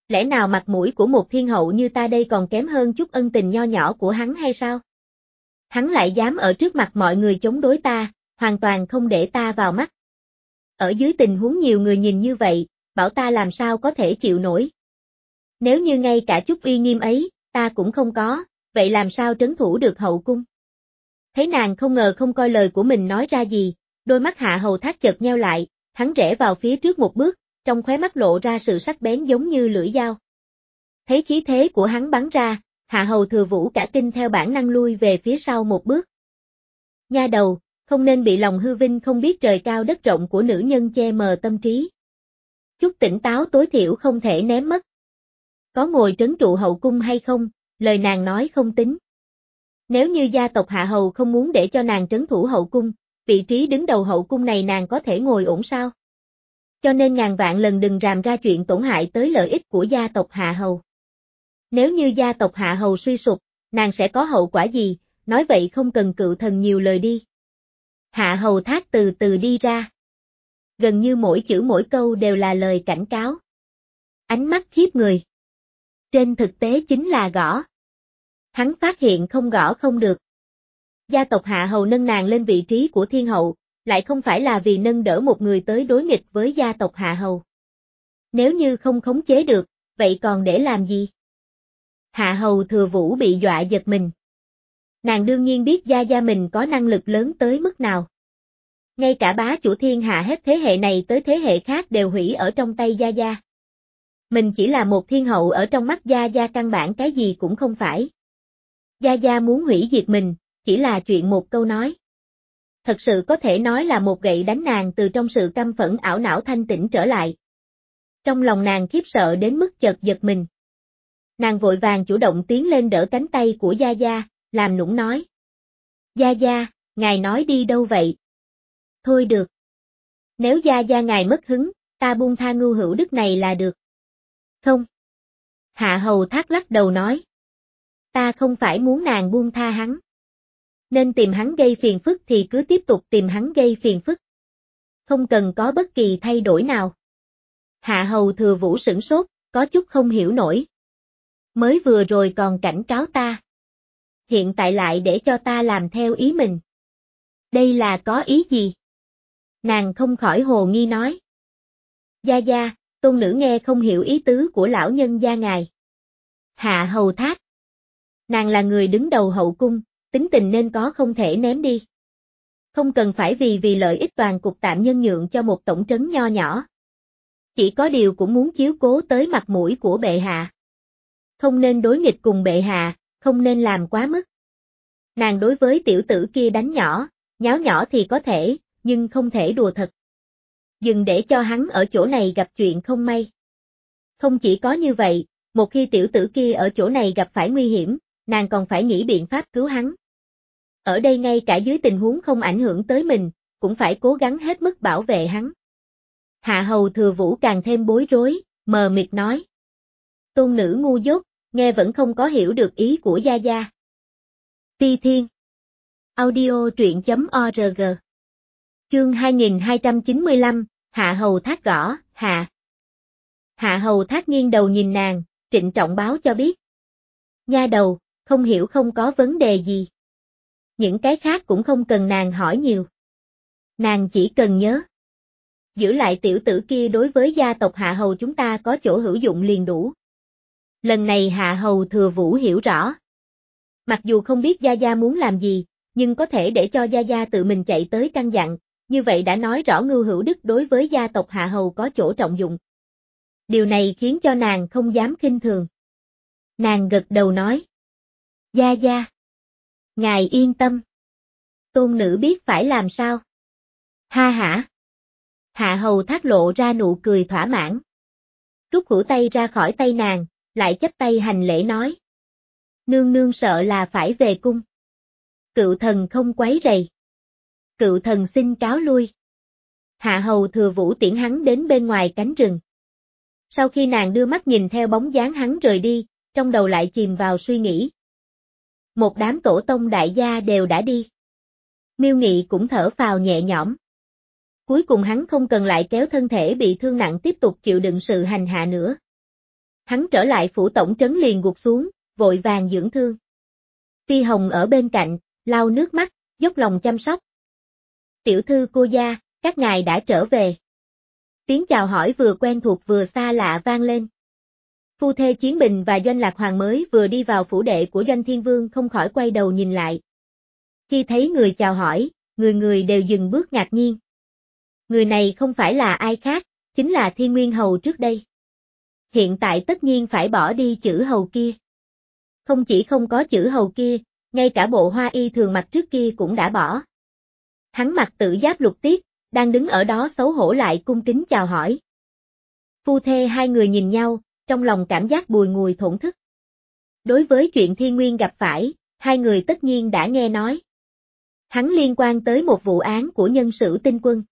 [SPEAKER 1] Lẽ nào mặt mũi của một thiên hậu như ta đây còn kém hơn chút ân tình nho nhỏ của hắn hay sao? Hắn lại dám ở trước mặt mọi người chống đối ta, hoàn toàn không để ta vào mắt. Ở dưới tình huống nhiều người nhìn như vậy, bảo ta làm sao có thể chịu nổi. Nếu như ngay cả chút uy nghiêm ấy, ta cũng không có, vậy làm sao trấn thủ được hậu cung? Thấy nàng không ngờ không coi lời của mình nói ra gì, đôi mắt Hạ Hầu Thác chợt nheo lại, hắn rẽ vào phía trước một bước, trong khóe mắt lộ ra sự sắc bén giống như lưỡi dao. Thấy khí thế của hắn bắn ra, Hạ Hầu Thừa Vũ cả kinh theo bản năng lui về phía sau một bước. Nha đầu, không nên bị lòng hư vinh không biết trời cao đất rộng của nữ nhân che mờ tâm trí. Chút tỉnh táo tối thiểu không thể ném mất. Có ngồi trấn trụ hậu cung hay không, lời nàng nói không tính. Nếu như gia tộc Hạ Hầu không muốn để cho nàng trấn thủ hậu cung, vị trí đứng đầu hậu cung này nàng có thể ngồi ổn sao? Cho nên ngàn vạn lần đừng ràm ra chuyện tổn hại tới lợi ích của gia tộc Hạ Hầu. Nếu như gia tộc Hạ Hầu suy sụp, nàng sẽ có hậu quả gì, nói vậy không cần cựu thần nhiều lời đi. Hạ Hầu Thác từ từ đi ra. Gần như mỗi chữ mỗi câu đều là lời cảnh cáo. Ánh mắt khiếp người. Trên thực tế chính là gõ. Hắn phát hiện không gõ không được. Gia tộc Hạ Hầu nâng nàng lên vị trí của thiên hậu, lại không phải là vì nâng đỡ một người tới đối nghịch với gia tộc Hạ Hầu. Nếu như không khống chế được, vậy còn để làm gì? Hạ Hầu Thừa Vũ bị dọa giật mình. Nàng đương nhiên biết gia gia mình có năng lực lớn tới mức nào. Ngay cả bá chủ thiên hạ hết thế hệ này tới thế hệ khác đều hủy ở trong tay gia gia. Mình chỉ là một thiên hậu ở trong mắt gia gia căn bản cái gì cũng không phải. Gia gia muốn hủy diệt mình, chỉ là chuyện một câu nói. Thật sự có thể nói là một gậy đánh nàng từ trong sự căm phẫn ảo não thanh tĩnh trở lại. Trong lòng nàng khiếp sợ đến mức chợt giật mình. Nàng vội vàng chủ động tiến lên đỡ cánh tay của gia gia, làm nũng nói. Gia gia, ngài nói đi đâu vậy? Thôi được. Nếu gia gia ngài mất hứng, ta buông tha Ngưu Hữu Đức này là được. Không. Hạ Hầu Thác lắc đầu nói. Ta không phải muốn nàng buông tha hắn. Nên tìm hắn gây phiền phức thì cứ tiếp tục tìm hắn gây phiền phức. Không cần có bất kỳ thay đổi nào. Hạ Hầu Thừa Vũ sửng sốt, có chút không hiểu nổi. Mới vừa rồi còn cảnh cáo ta. Hiện tại lại để cho ta làm theo ý mình. Đây là có ý gì? Nàng không khỏi hồ nghi nói. Gia gia, tôn nữ nghe không hiểu ý tứ của lão nhân gia ngài. Hạ Hầu Thác. Nàng là người đứng đầu hậu cung, tính tình nên có không thể ném đi. Không cần phải vì vì lợi ích toàn cục tạm nhân nhượng cho một tổng trấn nho nhỏ. Chỉ có điều cũng muốn chiếu cố tới mặt mũi của bệ hạ. Không nên đối nghịch cùng bệ hạ, không nên làm quá mức. Nàng đối với tiểu tử kia đánh nhỏ, nháo nhỏ thì có thể, nhưng không thể đùa thật. Đừng để cho hắn ở chỗ này gặp chuyện không may. Không chỉ có như vậy, một khi tiểu tử kia ở chỗ này gặp phải nguy hiểm, nàng còn phải nghĩ biện pháp cứu hắn. Ở đây ngay cả dưới tình huống không ảnh hưởng tới mình, cũng phải cố gắng hết mức bảo vệ hắn. Hạ Hầu Thừa Vũ càng thêm bối rối, mờ mịt nói. Tôn nữ ngu dốt, nghe vẫn không có hiểu được ý của gia gia. Ti Thiên. Audio truyện chấm org. Chương hai nghìn hai trăm chín mươi lăm, Hạ Hầu Thác gõ, hạ. Hạ Hầu Thác nghiêng đầu nhìn nàng, trịnh trọng báo cho biết. Nha đầu, không hiểu không có vấn đề gì. Những cái khác cũng không cần nàng hỏi nhiều. Nàng chỉ cần nhớ. Giữ lại tiểu tử kia đối với gia tộc Hạ Hầu chúng ta có chỗ hữu dụng liền đủ. Lần này Hạ Hầu Thừa Vũ hiểu rõ. Mặc dù không biết gia gia muốn làm gì, nhưng có thể để cho gia gia tự mình chạy tới căn dặn, như vậy đã nói rõ Ngưu Hữu Đức đối với gia tộc Hạ Hầu có chỗ trọng dụng. Điều này khiến cho nàng không dám khinh thường. Nàng gật đầu nói. Gia gia. Ngài yên tâm. Tôn nữ biết phải làm sao. Ha hả. Hạ Hầu Thác lộ ra nụ cười thỏa mãn. Rút hữu tay ra khỏi tay nàng, lại chắp tay hành lễ nói. Nương nương sợ là phải về cung. Cựu thần không quấy rầy. Cựu thần xin cáo lui. Hạ Hầu Thừa Vũ tiễn hắn đến bên ngoài cánh rừng. Sau khi nàng đưa mắt nhìn theo bóng dáng hắn rời đi, trong đầu lại chìm vào suy nghĩ. Một đám tổ tông đại gia đều đã đi. Miêu Nghị cũng thở phào nhẹ nhõm. Cuối cùng hắn không cần lại kéo thân thể bị thương nặng tiếp tục chịu đựng sự hành hạ nữa. Hắn trở lại phủ tổng trấn liền gục xuống, vội vàng dưỡng thương. Phi Hồng ở bên cạnh, lau nước mắt, dốc lòng chăm sóc. Tiểu thư cô gia, các ngài đã trở về. Tiếng chào hỏi vừa quen thuộc vừa xa lạ vang lên. Phu thê Chiến Bình và Doanh Lạc Hoàng mới vừa đi vào phủ đệ của Doanh Thiên Vương không khỏi quay đầu nhìn lại. Khi thấy người chào hỏi, người người đều dừng bước ngạc nhiên. Người này không phải là ai khác, chính là Thiên Nguyên Hầu trước đây. Hiện tại tất nhiên phải bỏ đi chữ hầu kia. Không chỉ không có chữ hầu kia, ngay cả bộ hoa y thường mặc trước kia cũng đã bỏ. Hắn mặc tự giáp lục tiết, đang đứng ở đó xấu hổ lại cung kính chào hỏi. Phu thê hai người nhìn nhau, trong lòng cảm giác bùi ngùi thổn thức. Đối với chuyện Thiên Nguyên gặp phải, hai người tất nhiên đã nghe nói. Hắn liên quan tới một vụ án của nhân sử Tinh Quân.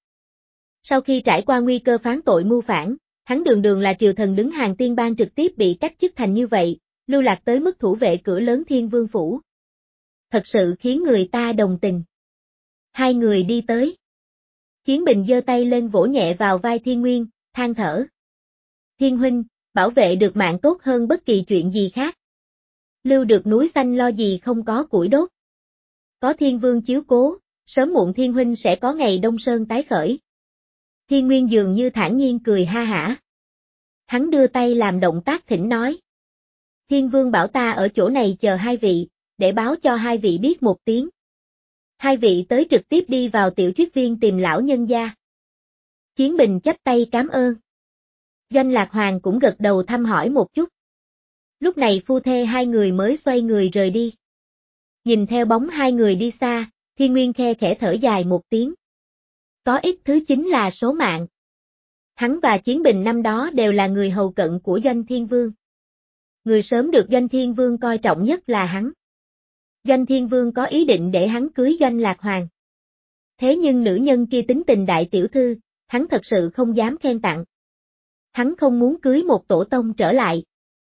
[SPEAKER 1] Sau khi trải qua nguy cơ phán tội mưu phản, hắn đường đường là triều thần đứng hàng tiên bang trực tiếp bị cách chức thành như vậy, lưu lạc tới mức thủ vệ cửa lớn Thiên Vương phủ. Thật sự khiến người ta đồng tình. Hai người đi tới. Chiến Bình giơ tay lên vỗ nhẹ vào vai Thiên Nguyên, than thở. Thiên huynh, bảo vệ được mạng tốt hơn bất kỳ chuyện gì khác. Lưu được núi xanh lo gì không có củi đốt. Có Thiên Vương chiếu cố, sớm muộn Thiên huynh sẽ có ngày Đông Sơn tái khởi. Thiên Nguyên dường như thản nhiên cười ha hả. Hắn đưa tay làm động tác thỉnh nói. Thiên Vương bảo ta ở chỗ này chờ hai vị, để báo cho hai vị biết một tiếng. Hai vị tới trực tiếp đi vào tiểu truyết viên tìm lão nhân gia. Chiến Bình chắp tay cảm ơn. Doanh Lạc Hoàng cũng gật đầu thăm hỏi một chút. Lúc này phu thê hai người mới xoay người rời đi. Nhìn theo bóng hai người đi xa, Thiên Nguyên khe khẽ thở dài một tiếng. Có ít thứ chính là số mạng. Hắn và Chiến Bình năm đó đều là người hầu cận của Doanh Thiên Vương. Người sớm được Doanh Thiên Vương coi trọng nhất là hắn. Doanh Thiên Vương có ý định để hắn cưới Doanh Lạc Hoàng. Thế nhưng nữ nhân kia tính tình đại tiểu thư, hắn thật sự không dám khen tặng. Hắn không muốn cưới một tổ tông trở lại.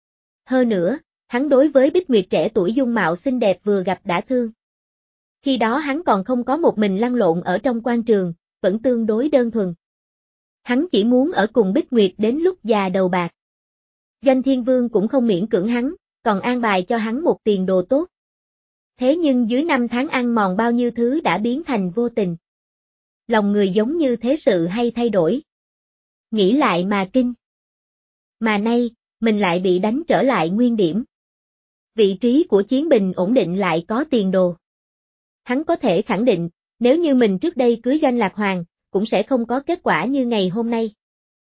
[SPEAKER 1] Hơn nữa, hắn đối với Bích Nguyệt trẻ tuổi dung mạo xinh đẹp vừa gặp đã thương. Khi đó hắn còn không có một mình lăn lộn ở trong quan trường, vẫn tương đối đơn thuần. Hắn chỉ muốn ở cùng Bích Nguyệt đến lúc già đầu bạc. Doanh Thiên Vương cũng không miễn cưỡng hắn, còn an bài cho hắn một tiền đồ tốt. Thế nhưng dưới năm tháng ăn mòn bao nhiêu thứ đã biến thành vô tình. Lòng người giống như thế sự hay thay đổi. Nghĩ lại mà kinh. Mà nay, mình lại bị đánh trở lại nguyên điểm. Vị trí của Chiến Bình ổn định lại có tiền đồ. Hắn có thể khẳng định, nếu như mình trước đây cưới Doanh Lạc Hoàng, cũng sẽ không có kết quả như ngày hôm nay.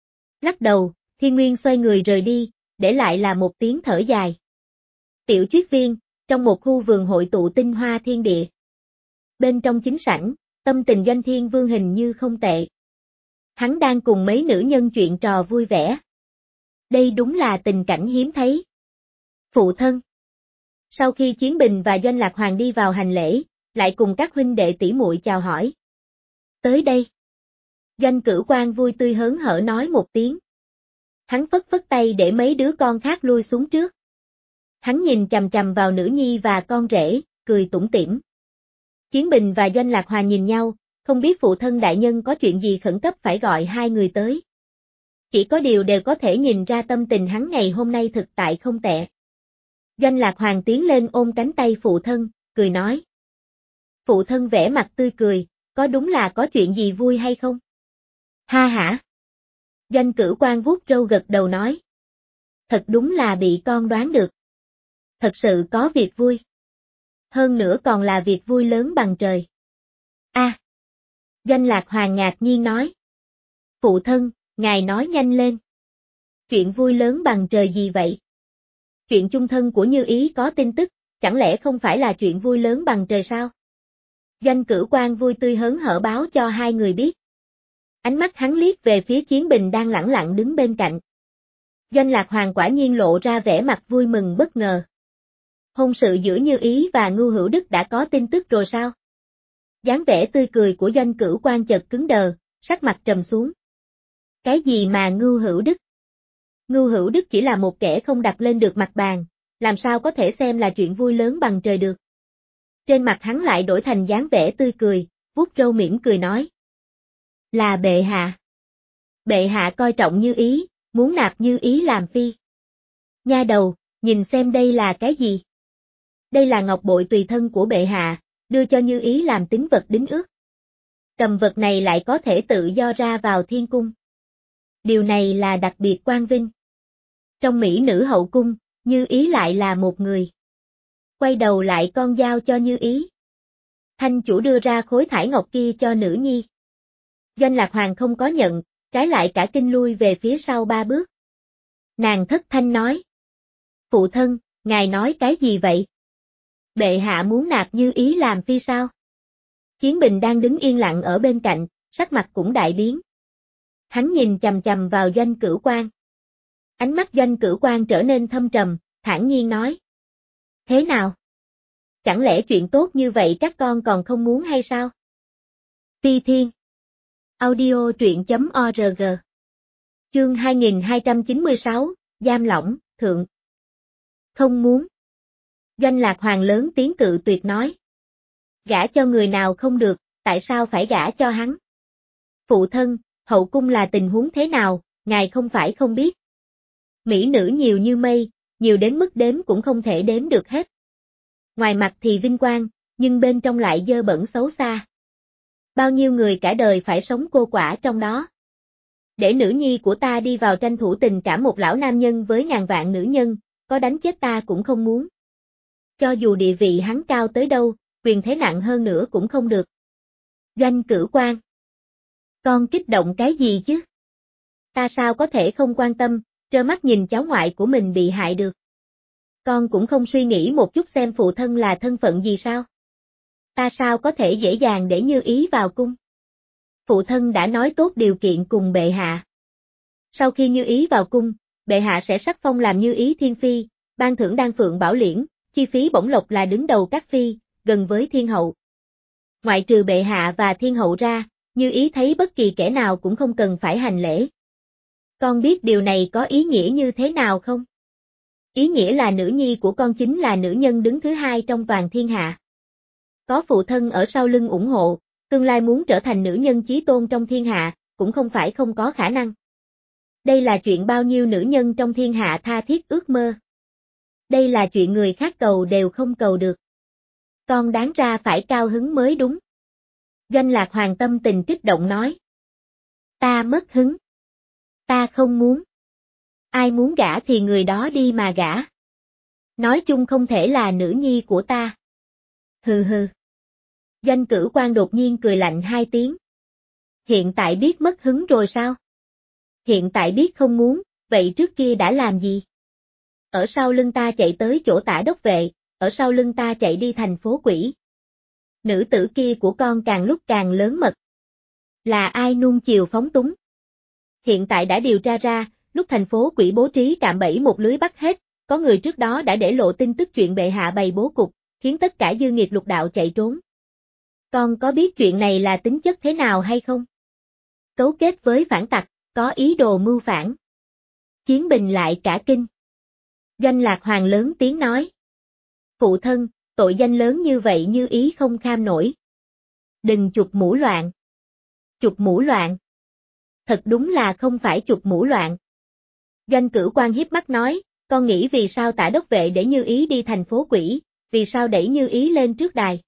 [SPEAKER 1] Lắc đầu, Thiên Nguyên xoay người rời đi, để lại là một tiếng thở dài. Tiểu truyết viên, trong một khu vườn hội tụ tinh hoa thiên địa. Bên trong chính sảnh, tâm tình Doanh Thiên Vương hình như không tệ. Hắn đang cùng mấy nữ nhân chuyện trò vui vẻ. Đây đúng là tình cảnh hiếm thấy. Phụ thân. Sau khi Chiến Bình và Doanh Lạc Hoàng đi vào hành lễ, lại cùng các huynh đệ tỷ muội chào hỏi. Tới đây. Doanh Cửu Quan vui tươi hớn hở nói một tiếng. Hắn phất phất tay để mấy đứa con khác lui xuống trước. Hắn nhìn chằm chằm vào nữ nhi và con rể, cười tủm tỉm. Chiến Bình và Doanh Lạc Hoàng nhìn nhau, không biết phụ thân đại nhân có chuyện gì khẩn cấp phải gọi hai người tới. Chỉ có điều đều có thể nhìn ra tâm tình hắn ngày hôm nay thực tại không tệ. Doanh Lạc Hoàng tiến lên ôm cánh tay phụ thân, cười nói. Phụ thân vẻ mặt tươi cười, có đúng là có chuyện gì vui hay không? Ha hả? Doanh Cửu Quan vuốt râu gật đầu nói. Thật đúng là bị con đoán được. Thật sự có việc vui. Hơn nữa còn là việc vui lớn bằng trời. A. À. Doanh Lạc Hoàng ngạc nhiên nói. Phụ thân, ngài nói nhanh lên. Chuyện vui lớn bằng trời gì vậy? Chuyện chung thân của Như Ý có tin tức, chẳng lẽ không phải là chuyện vui lớn bằng trời sao? Doanh Cửu Quan vui tươi hớn hở báo cho hai người biết. Ánh mắt hắn liếc về phía Chiến Bình đang lẳng lặng đứng bên cạnh. Doanh Lạc Hoàng quả nhiên lộ ra vẻ mặt vui mừng bất ngờ. Hôn sự giữa Như Ý và Ngưu Hữu Đức đã có tin tức rồi sao? Dáng vẻ tươi cười của Doanh Cửu Quan chợt cứng đờ, sắc mặt trầm xuống. Cái gì mà Ngưu Hữu Đức? Ngưu Hữu Đức chỉ là một kẻ không đặt lên được mặt bàn, làm sao có thể xem là chuyện vui lớn bằng trời được. Trên mặt hắn lại đổi thành dáng vẻ tươi cười, vuốt râu mỉm cười nói. Là bệ hạ. Bệ hạ coi trọng Như Ý, muốn nạp Như Ý làm phi. Nha đầu, nhìn xem đây là cái gì? Đây là ngọc bội tùy thân của bệ hạ, đưa cho Như Ý làm tín vật đính ước. Cầm vật này lại có thể tự do ra vào thiên cung. Điều này là đặc biệt quang vinh. Trong mỹ nữ hậu cung, Như Ý lại là một người. Quay đầu lại con giao cho Như Ý. Thanh chủ đưa ra khối thải ngọc kia cho nữ nhi. Doanh Lạc Hoàng không có nhận, trái lại cả kinh lui về phía sau ba bước. Nàng thất thanh nói. Phụ thân, ngài nói cái gì vậy? Bệ hạ muốn nạp Như Ý làm phi sao? Chiến Bình đang đứng yên lặng ở bên cạnh, sắc mặt cũng đại biến. Hắn nhìn chằm chằm vào Doanh Cửu Quan. Ánh mắt Doanh Cửu Quan trở nên thâm trầm, thản nhiên nói. Thế nào? Chẳng lẽ chuyện tốt như vậy các con còn không muốn hay sao? Phi Thiên Audio truyện.org Chương hai nghìn hai trăm chín mươi sáu, Giam lỏng, thượng. Không muốn. Doanh Lạc Hoàng lớn tiếng cự tuyệt nói. Gả cho người nào không được, tại sao phải gả cho hắn? Phụ thân, hậu cung là tình huống thế nào, ngài không phải không biết. Mỹ nữ nhiều như mây, nhiều đến mức đếm cũng không thể đếm được hết. Ngoài mặt thì vinh quang, nhưng bên trong lại dơ bẩn xấu xa. Bao nhiêu người cả đời phải sống cô quả trong đó. Để nữ nhi của ta đi vào tranh thủ tình cảm một lão nam nhân với ngàn vạn nữ nhân, có đánh chết ta cũng không muốn. Cho dù địa vị hắn cao tới đâu, quyền thế nặng hơn nữa cũng không được. Doanh Cửu Quan. Con kích động cái gì chứ? Ta sao có thể không quan tâm, trơ mắt nhìn cháu ngoại của mình bị hại được. Con cũng không suy nghĩ một chút xem phụ thân là thân phận gì sao? Ta sao có thể dễ dàng để Như Ý vào cung? Phụ thân đã nói tốt điều kiện cùng bệ hạ. Sau khi Như Ý vào cung, bệ hạ sẽ sắc phong làm Như Ý thiên phi, ban thưởng đan phượng bảo liễn, chi phí bổng lộc là đứng đầu các phi, gần với thiên hậu. Ngoại trừ bệ hạ và thiên hậu ra, Như Ý thấy bất kỳ kẻ nào cũng không cần phải hành lễ. Con biết điều này có ý nghĩa như thế nào không? Ý nghĩa là nữ nhi của con chính là nữ nhân đứng thứ hai trong toàn thiên hạ. Có phụ thân ở sau lưng ủng hộ, tương lai muốn trở thành nữ nhân chí tôn trong thiên hạ, cũng không phải không có khả năng. Đây là chuyện bao nhiêu nữ nhân trong thiên hạ tha thiết ước mơ. Đây là chuyện người khác cầu đều không cầu được. Con đáng ra phải cao hứng mới đúng. Doanh Lạc Hoàng tâm tình kích động nói. Ta mất hứng. Ta không muốn. Ai muốn gả thì người đó đi mà gả. Nói chung không thể là nữ nhi của ta. Hừ hừ. Doanh Cửu Quan đột nhiên cười lạnh hai tiếng. Hiện tại biết mất hứng rồi sao? Hiện tại biết không muốn, vậy trước kia đã làm gì? Ở sau lưng ta chạy tới chỗ Tả đốc vệ, ở sau lưng ta chạy đi thành phố quỷ. Nữ tử kia của con càng lúc càng lớn mật. Là ai nuông chiều phóng túng? Hiện tại đã điều tra ra, lúc thành phố quỷ bố trí cạm bẫy một lưới bắt hết, có người trước đó đã để lộ tin tức chuyện bệ hạ bày bố cục, khiến tất cả dư nghiệt lục đạo chạy trốn. Con có biết chuyện này là tính chất thế nào hay không? Cấu kết với phản tặc, có ý đồ mưu phản. Chiến Bình lại cả kinh. Doanh Lạc Hoàng lớn tiếng nói. Phụ thân, tội danh lớn như vậy Như Ý không kham nổi. Đừng chụp mũ loạn. Chụp mũ loạn. Thật đúng là không phải chụp mũ loạn. Doanh Cửu Quan hiếp mắt nói, con nghĩ vì sao Tả đốc vệ để Như Ý đi thành phố quỷ, vì sao đẩy Như Ý lên trước đài.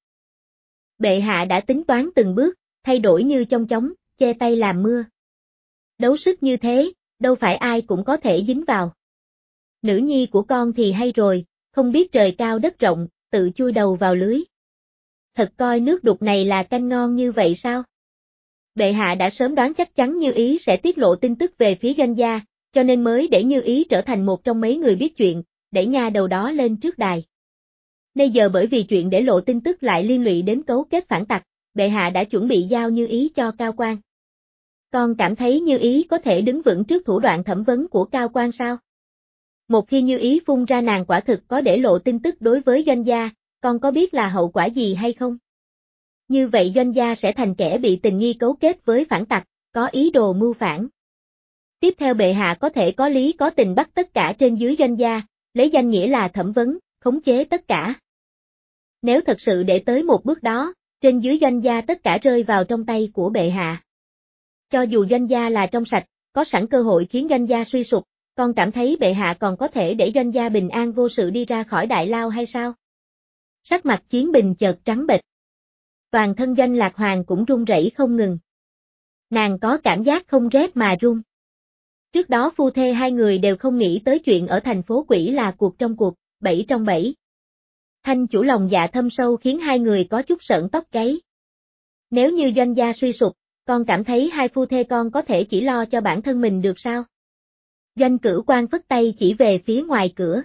[SPEAKER 1] Bệ hạ đã tính toán từng bước, thay đổi như trong chóng, che tay làm mưa. Đấu sức như thế, đâu phải ai cũng có thể dính vào. Nữ nhi của con thì hay rồi, không biết trời cao đất rộng, tự chui đầu vào lưới. Thật coi nước đục này là canh ngon như vậy sao? Bệ hạ đã sớm đoán chắc chắn Như Ý sẽ tiết lộ tin tức về phía Doanh gia, cho nên mới để Như Ý trở thành một trong mấy người biết chuyện, đẩy nha đầu đó lên trước đài. Bây giờ bởi vì chuyện để lộ tin tức lại liên lụy đến cấu kết phản tặc, bệ hạ đã chuẩn bị giao Như Ý cho cao quan. Con cảm thấy Như Ý có thể đứng vững trước thủ đoạn thẩm vấn của cao quan sao? Một khi Như Ý phun ra nàng quả thực có để lộ tin tức đối với Doanh gia, con có biết là hậu quả gì hay không? Như vậy Doanh gia sẽ thành kẻ bị tình nghi cấu kết với phản tặc, có ý đồ mưu phản. Tiếp theo bệ hạ có thể có lý có tình bắt tất cả trên dưới Doanh gia, lấy danh nghĩa là thẩm vấn, khống chế tất cả. Nếu thật sự để tới một bước đó, trên dưới Doanh gia tất cả rơi vào trong tay của bệ hạ. Cho dù Doanh gia là trong sạch, có sẵn cơ hội khiến Doanh gia suy sụp, con cảm thấy bệ hạ còn có thể để doanh gia bình an vô sự đi ra khỏi đại lao hay sao? Sắc mặt Chiến Bình chợt trắng bệch. Toàn thân Doanh Lạc Hoàng cũng run rẩy không ngừng. Nàng có cảm giác không rét mà run. Trước đó phu thê hai người đều không nghĩ tới chuyện ở thành phố quỷ là cuộc trong cuộc, bẫy trong bẫy. Thanh chủ lòng dạ thâm sâu khiến hai người có chút sởn tóc gáy. Nếu như doanh gia suy sụp, con cảm thấy hai phu thê con có thể chỉ lo cho bản thân mình được sao? Doanh Cửu Quan phất tay chỉ về phía ngoài cửa.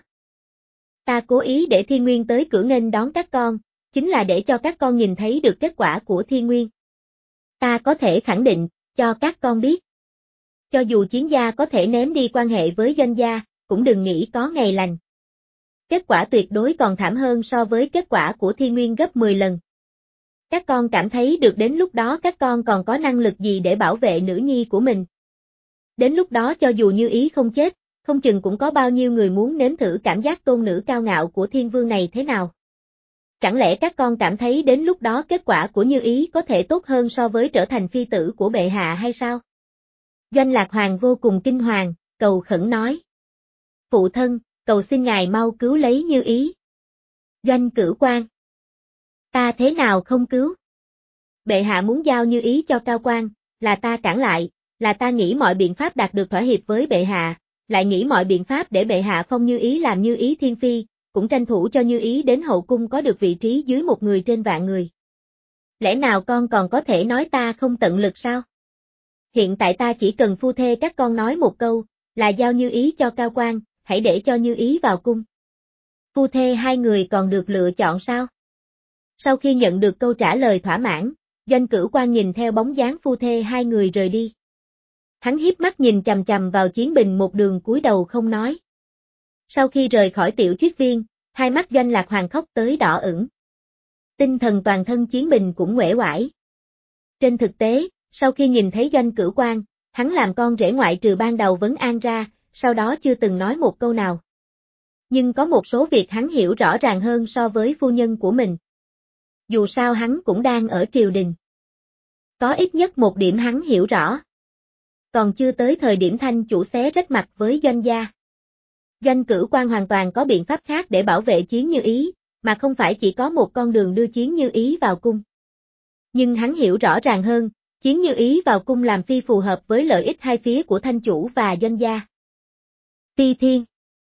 [SPEAKER 1] Ta cố ý để Thiên Nguyên tới cửa nghênh đón các con, chính là để cho các con nhìn thấy được kết quả của Thiên Nguyên. Ta có thể khẳng định, cho các con biết. Cho dù Chiến gia có thể ném đi quan hệ với doanh gia, cũng đừng nghĩ có ngày lành. Kết quả tuyệt đối còn thảm hơn so với kết quả của Thiên Nguyên gấp mười lần. Các con cảm thấy được đến lúc đó các con còn có năng lực gì để bảo vệ nữ nhi của mình. Đến lúc đó cho dù Như Ý không chết, không chừng cũng có bao nhiêu người muốn nếm thử cảm giác tôn nữ cao ngạo của Thiên Vương này thế nào. Chẳng lẽ các con cảm thấy đến lúc đó kết quả của Như Ý có thể tốt hơn so với trở thành phi tử của bệ hạ hay sao? Doanh Lạc Hoàng vô cùng kinh hoàng, cầu khẩn nói. Phụ thân, cầu xin ngài mau cứu lấy Như Ý. Doanh Cửu Quan. Ta thế nào không cứu? Bệ hạ muốn giao Như Ý cho Cao Quan, là ta cản lại, là ta nghĩ mọi biện pháp đạt được thỏa hiệp với bệ hạ, lại nghĩ mọi biện pháp để bệ hạ phong Như Ý làm Như Ý thiên phi, cũng tranh thủ cho Như Ý đến hậu cung có được vị trí dưới một người trên vạn người. Lẽ nào con còn có thể nói ta không tận lực sao? Hiện tại ta chỉ cần phu thê các con nói một câu, là giao Như Ý cho Cao Quan, hãy để cho Như Ý vào cung. Phu thê hai người còn được lựa chọn sao? Sau khi nhận được câu trả lời thỏa mãn, Doanh Cửu Quan nhìn theo bóng dáng phu thê hai người rời đi. Hắn hiếp mắt nhìn chằm chằm vào Chiến Bình một đường cúi đầu không nói. Sau khi rời khỏi tiểu truyết viên, hai mắt Doanh Lạc Hoàng khóc tới đỏ ửng. Tinh thần toàn thân Chiến Bình cũng uể oải. Trên thực tế, sau khi nhìn thấy Doanh Cửu Quan, hắn làm con rể ngoại trừ ban đầu vấn an ra, sau đó chưa từng nói một câu nào. Nhưng có một số việc hắn hiểu rõ ràng hơn so với phu nhân của mình. Dù sao hắn cũng đang ở triều đình. Có ít nhất một điểm hắn hiểu rõ. Còn chưa tới thời điểm Thanh chủ xé rách mặt với Doanh gia. Doanh Cửu Quan hoàn toàn có biện pháp khác để bảo vệ Chiến Như Ý, mà không phải chỉ có một con đường đưa Chiến Như Ý vào cung. Nhưng hắn hiểu rõ ràng hơn, Chiến Như Ý vào cung làm phi phù hợp với lợi ích hai phía của Thanh chủ và Doanh gia. Phi Thiên.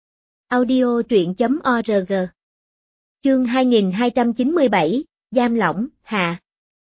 [SPEAKER 1] Audio truyện chấm org. Chương hai nghìn hai trăm chín mươi bảy, Giam lỏng, hạ.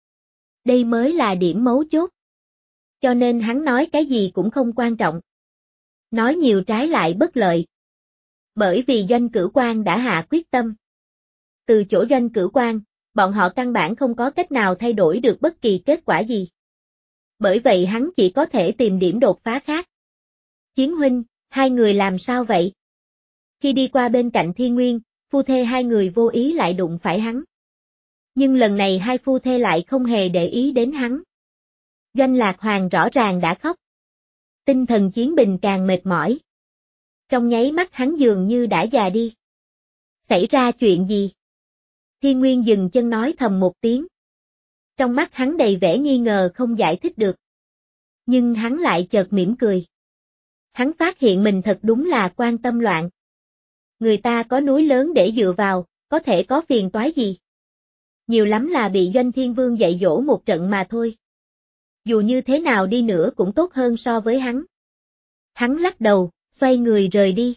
[SPEAKER 1] Đây mới là điểm mấu chốt. Cho nên hắn nói cái gì cũng không quan trọng. Nói nhiều trái lại bất lợi. Bởi vì Doanh Cửu Quan đã hạ quyết tâm. Từ chỗ Doanh Cửu Quan, bọn họ căn bản không có cách nào thay đổi được bất kỳ kết quả gì. Bởi vậy hắn chỉ có thể tìm điểm đột phá khác. Chiến huynh, hai người làm sao vậy? Khi đi qua bên cạnh Thiên Nguyên, phu thê hai người vô ý lại đụng phải hắn. Nhưng lần này hai phu thê lại không hề để ý đến hắn. Doanh Lạc Hoàng rõ ràng đã khóc. Tinh thần Chiến Bình càng mệt mỏi. Trong nháy mắt hắn dường như đã già đi. Xảy ra chuyện gì? Thiên Nguyên dừng chân nói thầm một tiếng. Trong mắt hắn đầy vẻ nghi ngờ không giải thích được. Nhưng hắn lại chợt mỉm cười. Hắn phát hiện mình thật đúng là quan tâm loạn. Người ta có núi lớn để dựa vào, có thể có phiền toái gì? Nhiều lắm là bị Doanh Thiên Vương dạy dỗ một trận mà thôi. Dù như thế nào đi nữa cũng tốt hơn so với hắn. Hắn lắc đầu, xoay người rời đi.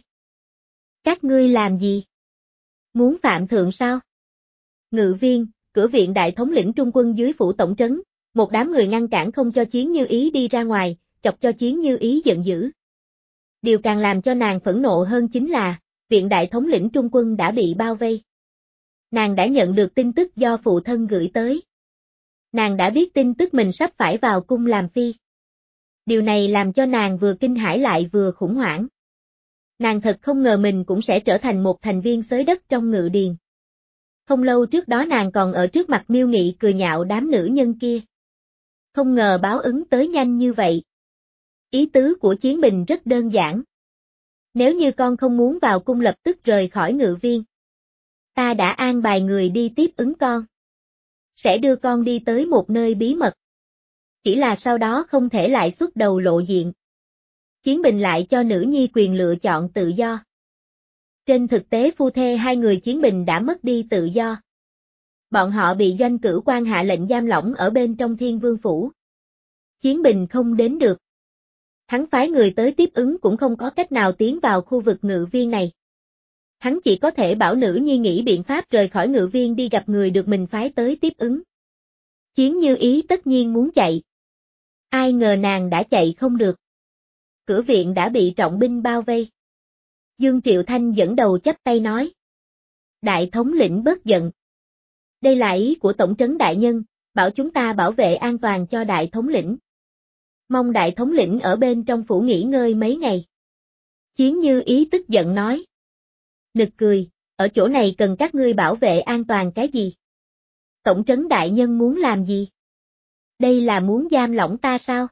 [SPEAKER 1] Các ngươi làm gì? Muốn phạm thượng sao? Ngự viên, cửa viện đại thống lĩnh trung quân dưới phủ tổng trấn, một đám người ngăn cản không cho Chiến Như Ý đi ra ngoài, chọc cho Chiến Như Ý giận dữ. Điều càng làm cho nàng phẫn nộ hơn chính là, viện đại thống lĩnh trung quân đã bị bao vây. Nàng đã nhận được tin tức do phụ thân gửi tới. Nàng đã biết tin tức mình sắp phải vào cung làm phi. Điều này làm cho nàng vừa kinh hãi lại vừa khủng hoảng. Nàng thật không ngờ mình cũng sẽ trở thành một thành viên xới đất trong ngự điền. Không lâu trước đó nàng còn ở trước mặt Miêu Nghị cười nhạo đám nữ nhân kia. Không ngờ báo ứng tới nhanh như vậy. Ý tứ của Chiến Bình rất đơn giản. Nếu như con không muốn vào cung lập tức rời khỏi ngự viên. Ta đã an bài người đi tiếp ứng con. Sẽ đưa con đi tới một nơi bí mật. Chỉ là sau đó không thể lại xuất đầu lộ diện. Chiến Bình lại cho nữ nhi quyền lựa chọn tự do. Trên thực tế phu thê hai người Chiến Bình đã mất đi tự do. Bọn họ bị Doanh Cửu Quan hạ lệnh giam lỏng ở bên trong Thiên Vương Phủ. Chiến Bình không đến được. Hắn phái người tới tiếp ứng cũng không có cách nào tiến vào khu vực ngự viên này. Hắn chỉ có thể bảo nữ nhi nghĩ biện pháp rời khỏi ngự viên đi gặp người được mình phái tới tiếp ứng. Chiến Như Ý tất nhiên muốn chạy. Ai ngờ nàng đã chạy không được. Cửa viện đã bị trọng binh bao vây. Dương Triệu Thanh dẫn đầu chắp tay nói. Đại thống lĩnh bớt giận. Đây là ý của tổng trấn đại nhân, bảo chúng ta bảo vệ an toàn cho đại thống lĩnh. Mong đại thống lĩnh ở bên trong phủ nghỉ ngơi mấy ngày. Chiến Như Ý tức giận nói. Nực cười, ở chỗ này cần các ngươi bảo vệ an toàn cái gì? Tổng trấn đại nhân muốn làm gì? Đây là muốn giam lỏng ta sao?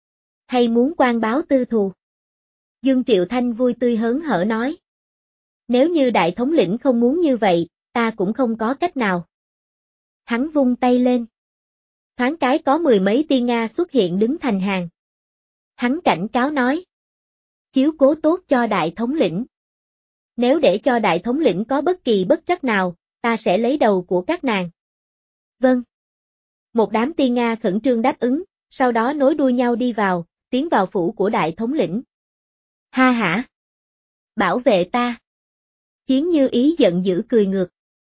[SPEAKER 1] Hay muốn quan báo tư thù? Dương Triệu Thanh vui tươi hớn hở nói. Nếu như đại thống lĩnh không muốn như vậy, ta cũng không có cách nào. Hắn vung tay lên. Thoáng cái có mười mấy tiên Nga xuất hiện đứng thành hàng. Hắn cảnh cáo nói. Chiếu cố tốt cho đại thống lĩnh. Nếu để cho đại thống lĩnh có bất kỳ bất trắc nào, ta sẽ lấy đầu của các nàng. Vâng. Một đám tiên Nga khẩn trương đáp ứng, sau đó nối đuôi nhau đi vào, tiến vào phủ của đại thống lĩnh. Ha hả. Bảo vệ ta. Chiến Như Ý giận dữ cười ngược.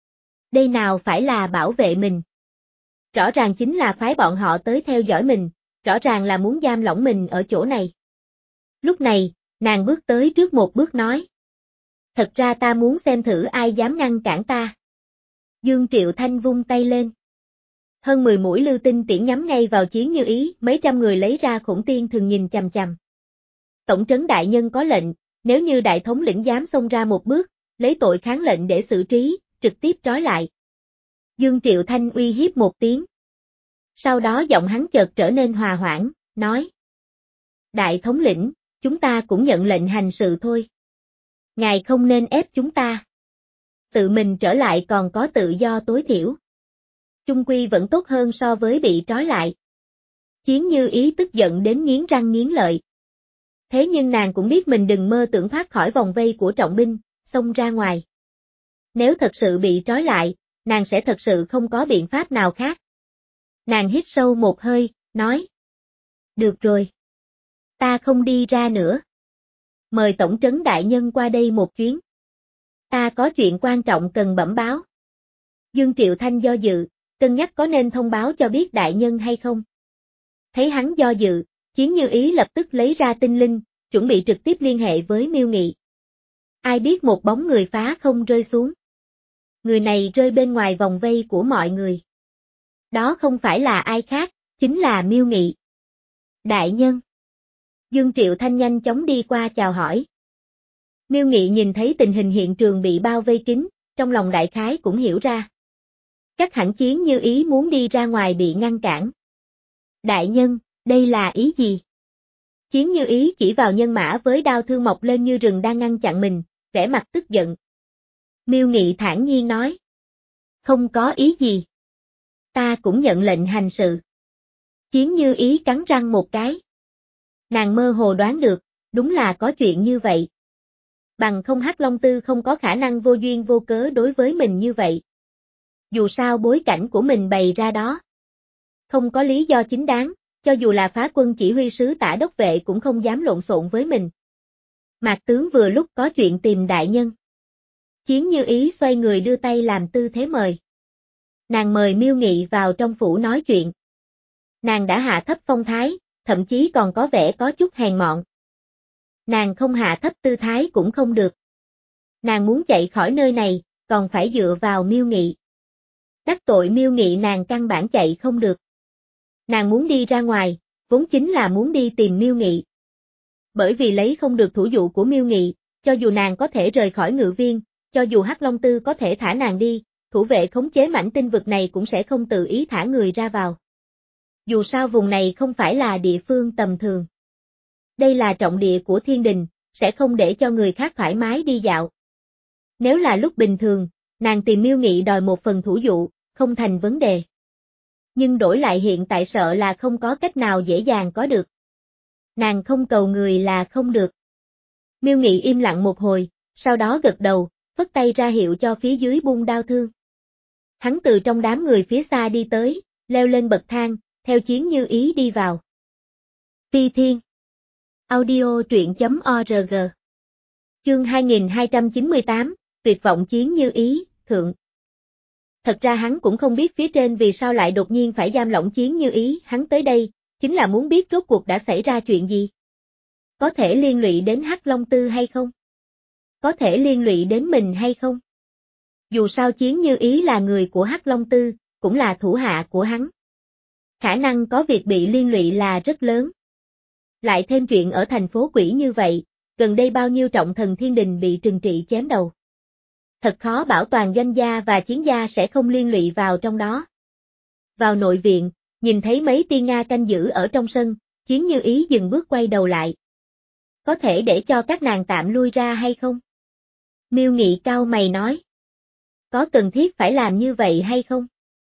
[SPEAKER 1] Đây nào phải là bảo vệ mình. Rõ ràng chính là phái bọn họ tới theo dõi mình, rõ ràng là muốn giam lỏng mình ở chỗ này. Lúc này, nàng bước tới trước một bước nói. Thật ra ta muốn xem thử ai dám ngăn cản ta. Dương Triệu Thanh vung tay lên. Hơn mười mũi lưu tinh tiễn nhắm ngay vào Chiến Như Ý, mấy trăm người lấy ra khủng tiên thường nhìn chằm chằm. Tổng trấn đại nhân có lệnh, nếu như đại thống lĩnh dám xông ra một bước, lấy tội kháng lệnh để xử trí, trực tiếp trói lại. Dương Triệu Thanh uy hiếp một tiếng. Sau đó giọng hắn chợt trở nên hòa hoãn, nói. Đại thống lĩnh, chúng ta cũng nhận lệnh hành sự thôi. Ngài không nên ép chúng ta. Tự mình trở lại còn có tự do tối thiểu. Chung quy vẫn tốt hơn so với bị trói lại. Chiến Như Ý tức giận đến nghiến răng nghiến lợi. Thế nhưng nàng cũng biết mình đừng mơ tưởng thoát khỏi vòng vây của trọng binh, xông ra ngoài. Nếu thật sự bị trói lại, nàng sẽ thật sự không có biện pháp nào khác. Nàng hít sâu một hơi, nói. Được rồi. Ta không đi ra nữa. Mời tổng trấn đại nhân qua đây một chuyến. Ta có chuyện quan trọng cần bẩm báo. Dương Triệu Thanh do dự, cân nhắc có nên thông báo cho biết đại nhân hay không. Thấy hắn do dự, Chiến Như Ý lập tức lấy ra tinh linh, chuẩn bị trực tiếp liên hệ với Miêu Nghị. Ai biết một bóng người phá không rơi xuống. Người này rơi bên ngoài vòng vây của mọi người. Đó không phải là ai khác, chính là Miêu Nghị. Đại nhân. Dương Triệu Thanh nhanh chóng đi qua chào hỏi. Miêu Nghị nhìn thấy tình hình hiện trường bị bao vây kín, trong lòng đại khái cũng hiểu ra. Chắc hẳn Chiến Như Ý muốn đi ra ngoài bị ngăn cản. Đại nhân, đây là ý gì? Chiến Như Ý chỉ vào nhân mã với đao thương mọc lên như rừng đang ngăn chặn mình, vẻ mặt tức giận. Miêu Nghị thản nhiên nói. Không có ý gì. Ta cũng nhận lệnh hành sự. Chiến Như Ý cắn răng một cái. Nàng mơ hồ đoán được, đúng là có chuyện như vậy. Bằng không Hắc Long Tư không có khả năng vô duyên vô cớ đối với mình như vậy. Dù sao bối cảnh của mình bày ra đó. Không có lý do chính đáng, cho dù là phá quân chỉ huy sứ Tả Đốc Vệ cũng không dám lộn xộn với mình. Mạc tướng vừa lúc có chuyện tìm đại nhân. Chiến Như Ý xoay người đưa tay làm tư thế mời. Nàng mời Miêu Nghị vào trong phủ nói chuyện. Nàng đã hạ thấp phong thái, thậm chí còn có vẻ có chút hèn mọn. Nàng không hạ thấp tư thái cũng không được. Nàng muốn chạy khỏi nơi này, còn phải dựa vào Miêu Nghị. Đắc tội Miêu Nghị nàng căn bản chạy không được. Nàng muốn đi ra ngoài, vốn chính là muốn đi tìm Miêu Nghị. Bởi vì lấy không được thủ dụ của Miêu Nghị, cho dù nàng có thể rời khỏi ngự viên, cho dù Hắc Long Tư có thể thả nàng đi, thủ vệ khống chế mảnh tinh vực này cũng sẽ không tự ý thả người ra vào. Dù sao vùng này không phải là địa phương tầm thường. Đây là trọng địa của thiên đình, sẽ không để cho người khác thoải mái đi dạo. Nếu là lúc bình thường, nàng tìm Miêu Nghị đòi một phần thủ dụ, không thành vấn đề. Nhưng đổi lại hiện tại sợ là không có cách nào dễ dàng có được. Nàng không cầu người là không được. Miêu Nghị im lặng một hồi, sau đó gật đầu, phất tay ra hiệu cho phía dưới buông đao thương. Hắn từ trong đám người phía xa đi tới, leo lên bậc thang, theo Chiến Như Ý đi vào. Phi Thiên Audio truyện.org Chương hai nghìn hai trăm chín mươi tám, Tuyệt vọng Chiến Như Ý, thượng. Thật ra hắn cũng không biết phía trên vì sao lại đột nhiên phải giam lỏng Chiến Như Ý, hắn tới đây, chính là muốn biết rốt cuộc đã xảy ra chuyện gì. Có thể liên lụy đến Hắc Long Tư hay không? Có thể liên lụy đến mình hay không? Dù sao Chiến Như Ý là người của Hắc Long Tư, cũng là thủ hạ của hắn. Khả năng có việc bị liên lụy là rất lớn. Lại thêm chuyện ở thành phố quỷ như vậy, gần đây bao nhiêu trọng thần thiên đình bị trừng trị chém đầu. Thật khó bảo toàn doanh gia và chiến gia sẽ không liên lụy vào trong đó. Vào nội viện, nhìn thấy mấy tiên Nga canh giữ ở trong sân, Chiến Như Ý dừng bước quay đầu lại. Có thể để cho các nàng tạm lui ra hay không? Miêu Nghị cau mày nói. Có cần thiết phải làm như vậy hay không?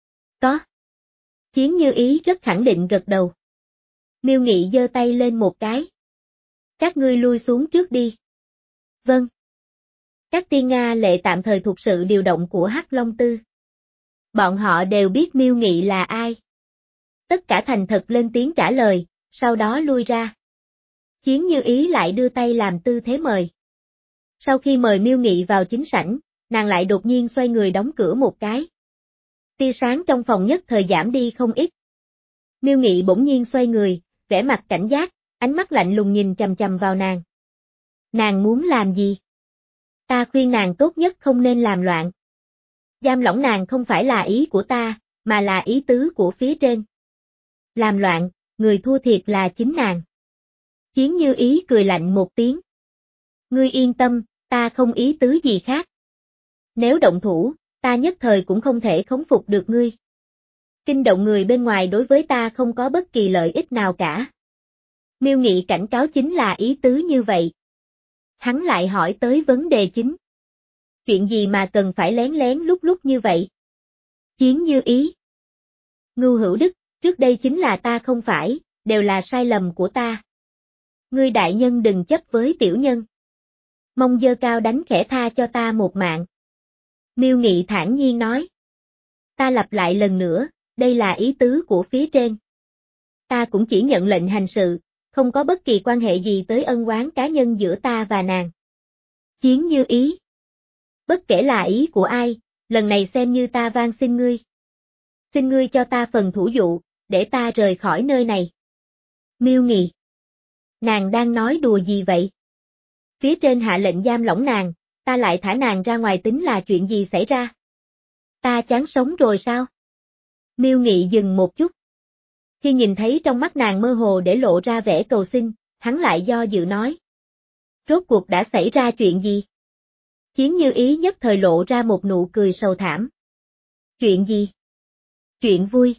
[SPEAKER 1] Có. Chiến Như Ý rất khẳng định gật đầu. Miêu Nghị giơ tay lên một cái. Các ngươi lui xuống trước đi. Vâng. Các tiên Nga lệ tạm thời thuộc sự điều động của Hắc Long Tư. Bọn họ đều biết Miêu Nghị là ai. Tất cả thành thật lên tiếng trả lời, sau đó lui ra. Chiến Như Ý lại đưa tay làm tư thế mời. Sau khi mời Miêu Nghị vào chính sảnh, nàng lại đột nhiên xoay người đóng cửa một cái. Tia sáng trong phòng nhất thời giảm đi không ít. Miêu Nghị bỗng nhiên xoay người, vẻ mặt cảnh giác, ánh mắt lạnh lùng nhìn chằm chằm vào nàng. Nàng muốn làm gì? Ta khuyên nàng tốt nhất không nên làm loạn. Giam lỏng nàng không phải là ý của ta, mà là ý tứ của phía trên. Làm loạn, người thua thiệt là chính nàng. Chiến Như Ý cười lạnh một tiếng. Ngươi yên tâm, ta không ý tứ gì khác. Nếu động thủ, ta nhất thời cũng không thể khống phục được ngươi. Kinh động người bên ngoài đối với ta không có bất kỳ lợi ích nào cả. Miêu Nghị cảnh cáo chính là ý tứ như vậy. Hắn lại hỏi tới vấn đề chính. Chuyện gì mà cần phải lén lén lúc lúc như vậy? Chiến Như Ý. Ngưu Hữu Đức, trước đây chính là ta không phải, đều là sai lầm của ta. Ngươi đại nhân đừng chấp với tiểu nhân. Mong dơ cao đánh khẽ tha cho ta một mạng. Miêu Nghị thản nhiên nói. Ta lặp lại lần nữa, đây là ý tứ của phía trên. Ta cũng chỉ nhận lệnh hành sự, không có bất kỳ quan hệ gì tới ân oán cá nhân giữa ta và nàng. Chiến Như Ý. Bất kể là ý của ai, lần này xem như ta van xin ngươi. Xin ngươi cho ta phần thủ dụ, để ta rời khỏi nơi này. Miêu Nghị. Nàng đang nói đùa gì vậy? Phía trên hạ lệnh giam lỏng nàng, ta lại thả nàng ra ngoài tính là chuyện gì xảy ra? Ta chán sống rồi sao? Miêu Nghị dừng một chút. Khi nhìn thấy trong mắt nàng mơ hồ để lộ ra vẻ cầu xin, hắn lại do dự nói. Rốt cuộc đã xảy ra chuyện gì? Chiến Như Ý nhất thời lộ ra một nụ cười sầu thảm. Chuyện gì? Chuyện vui.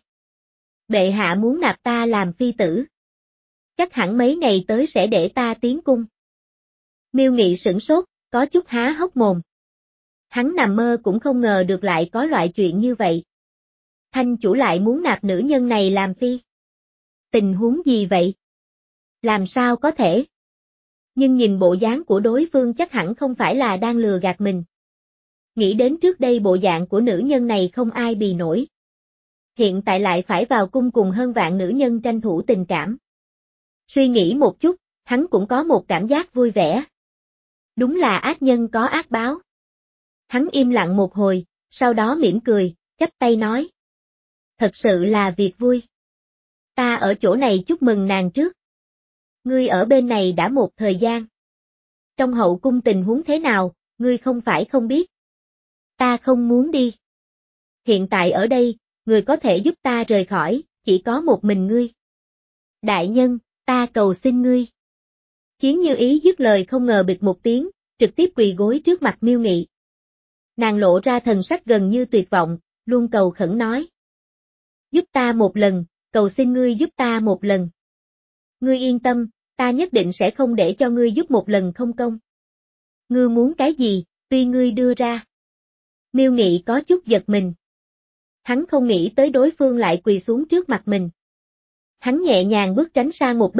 [SPEAKER 1] Bệ hạ muốn nạp ta làm phi tử. Chắc hẳn mấy ngày tới sẽ để ta tiến cung. Miêu Nghị sửng sốt, có chút há hốc mồm. Hắn nằm mơ cũng không ngờ được lại có loại chuyện như vậy. Thanh chủ lại muốn nạp nữ nhân này làm phi. Tình huống gì vậy? Làm sao có thể? Nhưng nhìn bộ dáng của đối phương chắc hẳn không phải là đang lừa gạt mình. Nghĩ đến trước đây bộ dạng của nữ nhân này không ai bì nổi. Hiện tại lại phải vào cung cùng hơn vạn nữ nhân tranh thủ tình cảm. Suy nghĩ một chút, hắn cũng có một cảm giác vui vẻ. Đúng là ác nhân có ác báo. Hắn im lặng một hồi, sau đó mỉm cười, chắp tay nói. Thật sự là việc vui. Ta ở chỗ này chúc mừng nàng trước. Ngươi ở bên này đã một thời gian. Trong hậu cung tình huống thế nào, ngươi không phải không biết. Ta không muốn đi. Hiện tại ở đây, người có thể giúp ta rời khỏi, chỉ có một mình ngươi. Đại nhân, ta cầu xin ngươi. Chiến Như Ý dứt lời không ngờ bịch một tiếng, trực tiếp quỳ gối trước mặt Miêu Nghị. Nàng lộ ra thần sắc gần như tuyệt vọng, luôn cầu khẩn nói. Giúp ta một lần, cầu xin ngươi giúp ta một lần. Ngươi yên tâm, ta nhất định sẽ không để cho ngươi giúp một lần không công. Ngươi muốn cái gì, tuy ngươi đưa ra. Miêu Nghị có chút giật mình. Hắn không nghĩ tới đối phương lại quỳ xuống trước mặt mình. Hắn nhẹ nhàng bước tránh sang một bên,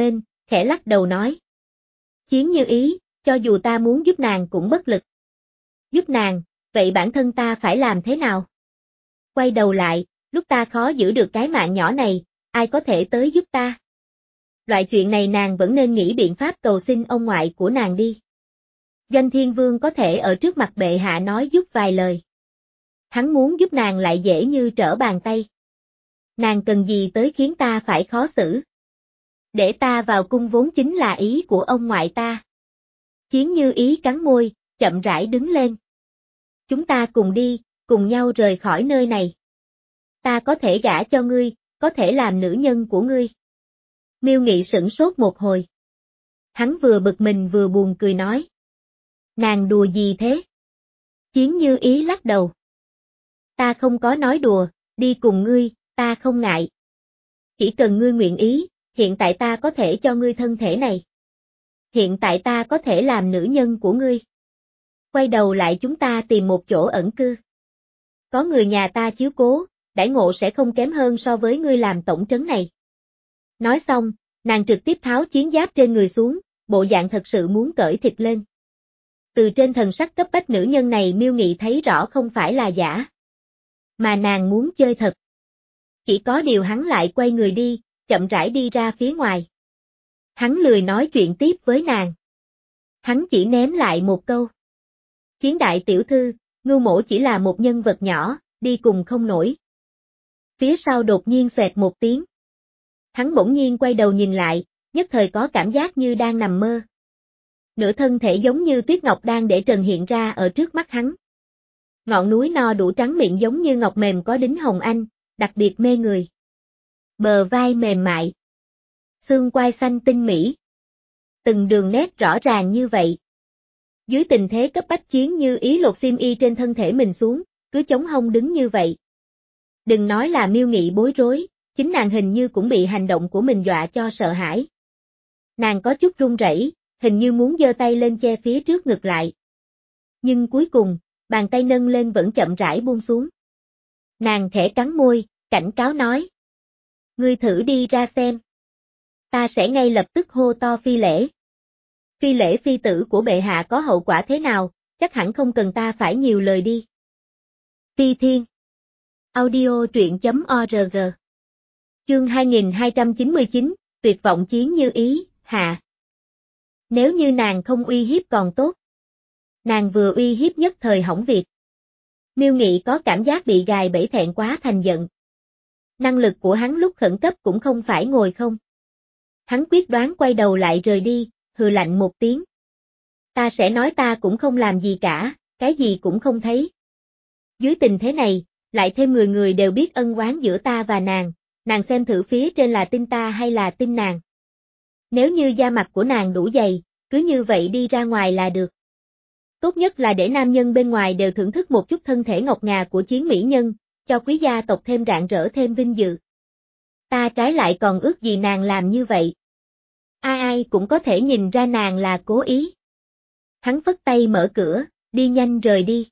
[SPEAKER 1] khẽ lắc đầu nói. Chiến Như Ý, cho dù ta muốn giúp nàng cũng bất lực. Giúp nàng, vậy bản thân ta phải làm thế nào? Quay đầu lại, lúc ta khó giữ được cái mạng nhỏ này, ai có thể tới giúp ta? Loại chuyện này nàng vẫn nên nghĩ biện pháp cầu xin ông ngoại của nàng đi. Doanh Thiên Vương có thể ở trước mặt bệ hạ nói giúp vài lời. Hắn muốn giúp nàng lại dễ như trở bàn tay. Nàng cần gì tới khiến ta phải khó xử? Để ta vào cung vốn chính là ý của ông ngoại ta. Chiến Như Ý cắn môi, chậm rãi đứng lên. Chúng ta cùng đi, cùng nhau rời khỏi nơi này. Ta có thể gả cho ngươi, có thể làm nữ nhân của ngươi. Miêu Nghị sửng sốt một hồi. Hắn vừa bực mình vừa buồn cười nói. Nàng đùa gì thế? Chiến Như Ý lắc đầu. Ta không có nói đùa, đi cùng ngươi, ta không ngại. Chỉ cần ngươi nguyện ý, hiện tại ta có thể cho ngươi thân thể này. Hiện tại ta có thể làm nữ nhân của ngươi. Quay đầu lại chúng ta tìm một chỗ ẩn cư. Có người nhà ta chiếu cố, đãi ngộ sẽ không kém hơn so với ngươi làm tổng trấn này. Nói xong, nàng trực tiếp tháo chiến giáp trên người xuống, bộ dạng thật sự muốn cởi thịt lên. Từ trên thần sắc cấp bách nữ nhân này Miêu Nghị thấy rõ không phải là giả. Mà nàng muốn chơi thật. Chỉ có điều hắn lại quay người đi, chậm rãi đi ra phía ngoài. Hắn lười nói chuyện tiếp với nàng. Hắn chỉ ném lại một câu. Chiến đại tiểu thư, Ngưu Mỗ chỉ là một nhân vật nhỏ, đi cùng không nổi. Phía sau đột nhiên xoẹt một tiếng. Hắn bỗng nhiên quay đầu nhìn lại, nhất thời có cảm giác như đang nằm mơ. Nửa thân thể giống như tuyết ngọc đang để trần hiện ra ở trước mắt hắn. Ngọn núi no đủ trắng miệng giống như ngọc mềm có đính hồng anh, đặc biệt mê người. Bờ vai mềm mại. Xương quai xanh tinh mỹ. Từng đường nét rõ ràng như vậy. Dưới tình thế cấp bách Chiến Như Ý lột xiêm y trên thân thể mình xuống, cứ chống hông đứng như vậy. Đừng nói là Miêu Nghị bối rối, chính nàng hình như cũng bị hành động của mình dọa cho sợ hãi. Nàng có chút run rẩy, hình như muốn giơ tay lên che phía trước ngực lại. Nhưng cuối cùng, bàn tay nâng lên vẫn chậm rãi buông xuống. Nàng khẽ cắn môi, cảnh cáo nói. Ngươi thử đi ra xem. Ta sẽ ngay lập tức hô to phi lễ. Phi lễ phi tử của bệ hạ có hậu quả thế nào, chắc hẳn không cần ta phải nhiều lời đi. Phi Thiên. Audio truyện chấm org. Chương hai nghìn hai trăm chín mươi chín, tuyệt vọng Chiến Như Ý, hạ. Nếu như nàng không uy hiếp còn tốt. Nàng vừa uy hiếp nhất thời hỏng việc. Miêu Nghị có cảm giác bị gài bẫy thẹn quá thành giận. Năng lực của hắn lúc khẩn cấp cũng không phải ngồi không. Hắn quyết đoán quay đầu lại rời đi, hừ lạnh một tiếng. Ta sẽ nói ta cũng không làm gì cả, cái gì cũng không thấy. Dưới tình thế này, lại thêm người người đều biết ân oán giữa ta và nàng, nàng xem thử phía trên là tin ta hay là tin nàng. Nếu như da mặt của nàng đủ dày, cứ như vậy đi ra ngoài là được. Tốt nhất là để nam nhân bên ngoài đều thưởng thức một chút thân thể ngọc ngà của Chiến mỹ nhân, cho quý gia tộc thêm rạng rỡ thêm vinh dự. Ta trái lại còn ước gì nàng làm như vậy. Ai ai cũng có thể nhìn ra nàng là cố ý. Hắn phất tay mở cửa, đi nhanh rời đi.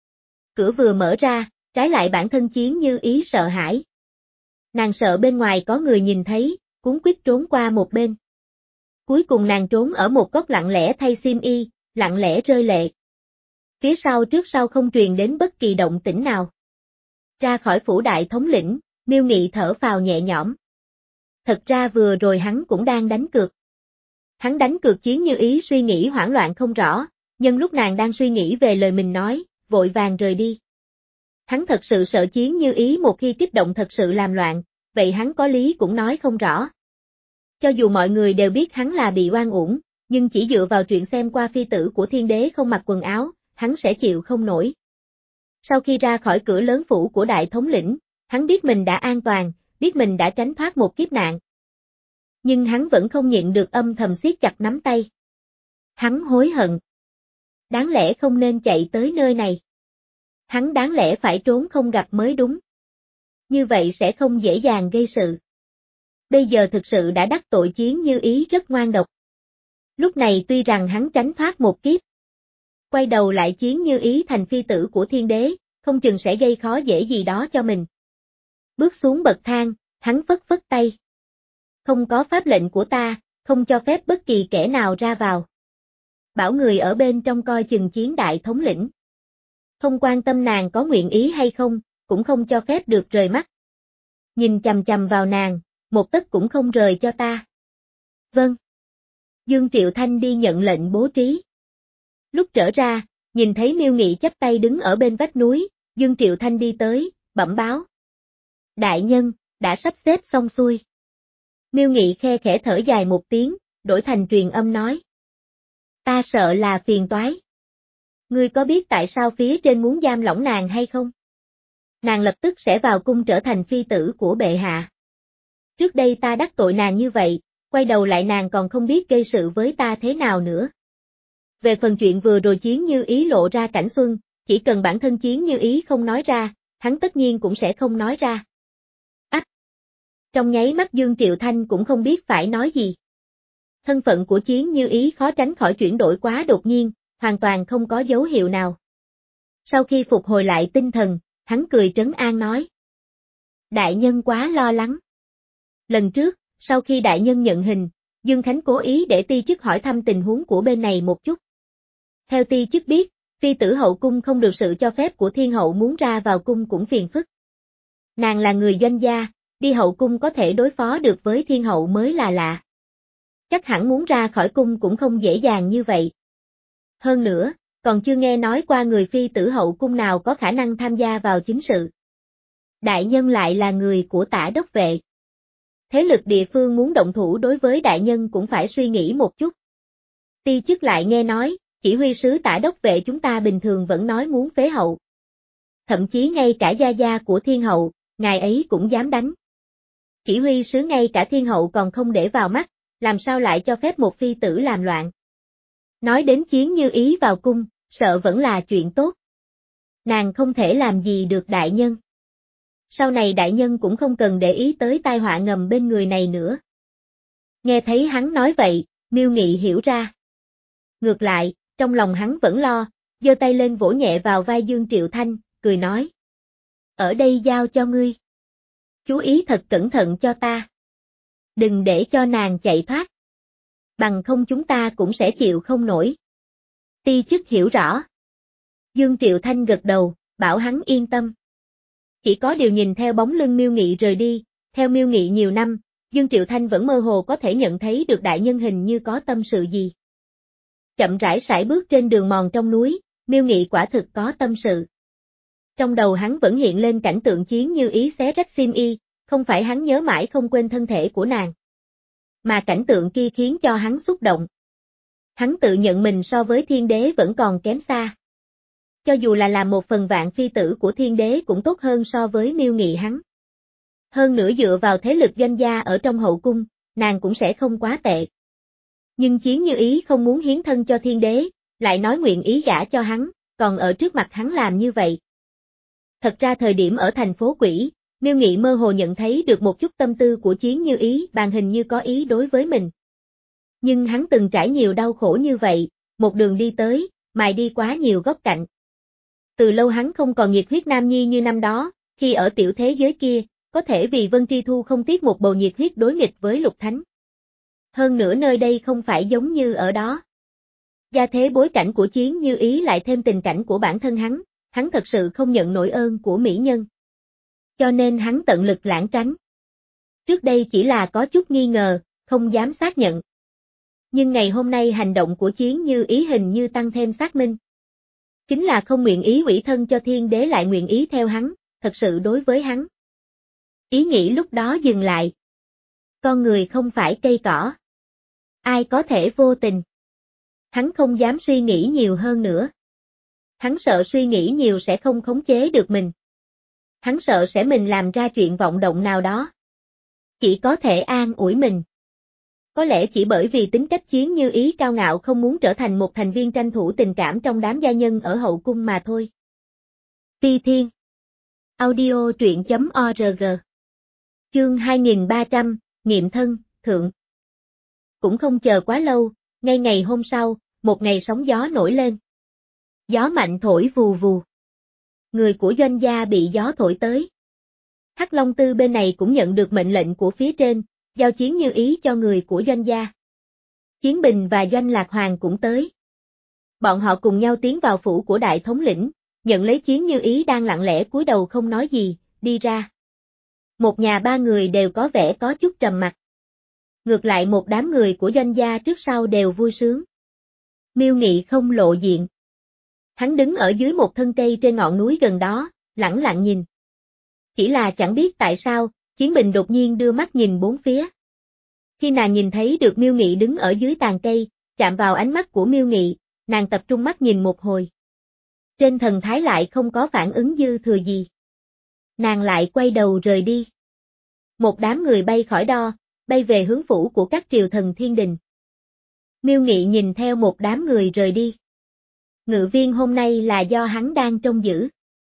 [SPEAKER 1] Cửa vừa mở ra, trái lại bản thân Chiến Như Ý sợ hãi. Nàng sợ bên ngoài có người nhìn thấy, cuống quýt trốn qua một bên. Cuối cùng nàng trốn ở một góc lặng lẽ thay xiêm y, lặng lẽ rơi lệ. Phía sau trước sau không truyền đến bất kỳ động tĩnh nào. Ra khỏi phủ đại thống lĩnh, Miêu Nghị thở phào nhẹ nhõm. Thật ra vừa rồi hắn cũng đang đánh cược. Hắn đánh cược Chiến Như Ý suy nghĩ hoảng loạn không rõ, nhưng lúc nàng đang suy nghĩ về lời mình nói, vội vàng rời đi. Hắn thật sự sợ Chiến Như Ý một khi kích động thật sự làm loạn, vậy hắn có lý cũng nói không rõ. Cho dù mọi người đều biết hắn là bị oan uổng, nhưng chỉ dựa vào chuyện xem qua phi tử của thiên đế không mặc quần áo, hắn sẽ chịu không nổi. Sau khi ra khỏi cửa lớn phủ của đại thống lĩnh, hắn biết mình đã an toàn, biết mình đã tránh thoát một kiếp nạn. Nhưng hắn vẫn không nhịn được âm thầm siết chặt nắm tay. Hắn hối hận. Đáng lẽ không nên chạy tới nơi này. Hắn đáng lẽ phải trốn không gặp mới đúng. Như vậy sẽ không dễ dàng gây sự. Bây giờ thực sự đã đắc tội Chiến Như Ý rất ngoan độc. Lúc này tuy rằng hắn tránh thoát một kiếp. Quay đầu lại Chiến Như Ý thành phi tử của thiên đế, không chừng sẽ gây khó dễ gì đó cho mình. Bước xuống bậc thang, hắn phất phất tay. Không có pháp lệnh của ta, không cho phép bất kỳ kẻ nào ra vào. Bảo người ở bên trong coi chừng chiến đại thống lĩnh. Không quan tâm nàng có nguyện ý hay không, cũng không cho phép được rời mắt. Nhìn chằm chằm vào nàng, một tấc cũng không rời cho ta. Vâng. Dương Triệu Thanh đi nhận lệnh bố trí. Lúc trở ra, nhìn thấy Miêu Nghị chắp tay đứng ở bên vách núi, Dương Triệu Thanh đi tới, bẩm báo. Đại nhân, đã sắp xếp xong xuôi. Miêu Nghị khe khẽ thở dài một tiếng, đổi thành truyền âm nói. Ta sợ là phiền toái. Ngươi có biết tại sao phía trên muốn giam lỏng nàng hay không? Nàng lập tức sẽ vào cung trở thành phi tử của bệ hạ. Trước đây ta đắc tội nàng như vậy, quay đầu lại nàng còn không biết gây sự với ta thế nào nữa. Về phần chuyện vừa rồi Chiến Như Ý lộ ra cảnh xuân, chỉ cần bản thân Chiến Như Ý không nói ra, hắn tất nhiên cũng sẽ không nói ra. Ách! Trong nháy mắt Dương Triệu Thanh cũng không biết phải nói gì. Thân phận của Chiến Như Ý khó tránh khỏi chuyển đổi quá đột nhiên, hoàn toàn không có dấu hiệu nào. Sau khi phục hồi lại tinh thần, hắn cười trấn an nói. Đại nhân quá lo lắng. Lần trước, sau khi đại nhân nhận hình, Dương Khánh cố ý để ti chức hỏi thăm tình huống của bên này một chút. Theo ti chức biết, phi tử hậu cung không được sự cho phép của thiên hậu muốn ra vào cung cũng phiền phức. Nàng là người doanh gia, đi hậu cung có thể đối phó được với thiên hậu mới là lạ. Chắc hẳn muốn ra khỏi cung cũng không dễ dàng như vậy. Hơn nữa, còn chưa nghe nói qua người phi tử hậu cung nào có khả năng tham gia vào chính sự. Đại nhân lại là người của Tả đốc vệ. Thế lực địa phương muốn động thủ đối với đại nhân cũng phải suy nghĩ một chút. Ti chức lại nghe nói, chỉ huy sứ Tả đốc vệ chúng ta bình thường vẫn nói muốn phế hậu. Thậm chí ngay cả gia gia của thiên hậu, ngài ấy cũng dám đánh. Chỉ huy sứ ngay cả thiên hậu còn không để vào mắt, làm sao lại cho phép một phi tử làm loạn. Nói đến Chiến Như Ý vào cung, sợ vẫn là chuyện tốt. Nàng không thể làm gì được đại nhân. Sau này đại nhân cũng không cần để ý tới tai họa ngầm bên người này nữa. Nghe thấy hắn nói vậy, Miêu Nghị hiểu ra. Ngược lại, trong lòng hắn vẫn lo, giơ tay lên vỗ nhẹ vào vai Dương Triệu Thanh, cười nói. Ở đây giao cho ngươi. Chú ý thật cẩn thận cho ta. Đừng để cho nàng chạy thoát. Bằng không chúng ta cũng sẽ chịu không nổi. Ti chức hiểu rõ. Dương Triệu Thanh gật đầu, bảo hắn yên tâm. Chỉ có điều nhìn theo bóng lưng Miêu Nghị rời đi, theo Miêu Nghị nhiều năm, Dương Triệu Thanh vẫn mơ hồ có thể nhận thấy được đại nhân hình như có tâm sự gì. Chậm rãi sải bước trên đường mòn trong núi, Miêu Nghị quả thực có tâm sự. Trong đầu hắn vẫn hiện lên cảnh tượng Chiến Như Ý xé rách xiêm y, không phải hắn nhớ mãi không quên thân thể của nàng. Mà cảnh tượng kia khiến cho hắn xúc động. Hắn tự nhận mình so với thiên đế vẫn còn kém xa. Cho dù là làm một phần vạn phi tử của thiên đế cũng tốt hơn so với Miêu Nghị hắn. Hơn nữa dựa vào thế lực doanh gia ở trong hậu cung, nàng cũng sẽ không quá tệ. Nhưng Chiến Như Ý không muốn hiến thân cho thiên đế, lại nói nguyện ý gả cho hắn, còn ở trước mặt hắn làm như vậy. Thật ra thời điểm ở thành phố Quỷ, Miêu Nghị mơ hồ nhận thấy được một chút tâm tư của Chiến Như Ý, bàn hình như có ý đối với mình. Nhưng hắn từng trải nhiều đau khổ như vậy, một đường đi tới, mài đi quá nhiều góc cạnh. Từ lâu hắn không còn nhiệt huyết nam nhi như năm đó, khi ở tiểu thế giới kia, có thể vì Vân Tri Thu không tiếc một bầu nhiệt huyết đối nghịch với Lục Thánh. Hơn nữa nơi đây không phải giống như ở đó. Gia thế bối cảnh của Chiến Như Ý lại thêm tình cảnh của bản thân hắn, hắn thật sự không nhận nổi ơn của mỹ nhân. Cho nên hắn tận lực lãng tránh. Trước đây chỉ là có chút nghi ngờ, không dám xác nhận. Nhưng ngày hôm nay hành động của Chiến Như Ý hình như tăng thêm xác minh. Chính là không nguyện ý ủy thân cho thiên đế lại nguyện ý theo hắn, thật sự đối với hắn. Ý nghĩ lúc đó dừng lại. Con người không phải cây cỏ. Ai có thể vô tình. Hắn không dám suy nghĩ nhiều hơn nữa. Hắn sợ suy nghĩ nhiều sẽ không khống chế được mình. Hắn sợ sẽ mình làm ra chuyện vọng động nào đó. Chỉ có thể an ủi mình. Có lẽ chỉ bởi vì tính cách Chiến Như Ý cao ngạo không muốn trở thành một thành viên tranh thủ tình cảm trong đám gia nhân ở hậu cung mà thôi. Ti Thiên Audio truyện chấm org Chương hai nghìn ba trăm, nghiệm thân, thượng. Cũng không chờ quá lâu, ngay ngày hôm sau, một ngày sóng gió nổi lên. Gió mạnh thổi vù vù. Người của doanh gia bị gió thổi tới. Hắc Long Tư bên này cũng nhận được mệnh lệnh của phía trên, giao Chiến Như Ý cho người của doanh gia. Chiến Bình và Doanh Lạc Hoàng cũng tới. Bọn họ cùng nhau tiến vào phủ của đại thống lĩnh, nhận lấy Chiến Như Ý đang lặng lẽ cúi đầu không nói gì, đi ra. Một nhà ba người đều có vẻ có chút trầm mặc. Ngược lại một đám người của Doanh gia trước sau đều vui sướng. Miêu Nghị không lộ diện. Hắn đứng ở dưới một thân cây trên ngọn núi gần đó, lẳng lặng nhìn. Chỉ là chẳng biết tại sao, Chiến Bình đột nhiên đưa mắt nhìn bốn phía. Khi nàng nhìn thấy được Miêu Nghị đứng ở dưới tàn cây, chạm vào ánh mắt của Miêu Nghị, nàng tập trung mắt nhìn một hồi. Trên thần thái lại không có phản ứng dư thừa gì. Nàng lại quay đầu rời đi. Một đám người bay khỏi đo, bay về hướng phủ của các triều thần thiên đình. Miêu Nghị nhìn theo một đám người rời đi. Ngự viên hôm nay là do hắn đang trông giữ.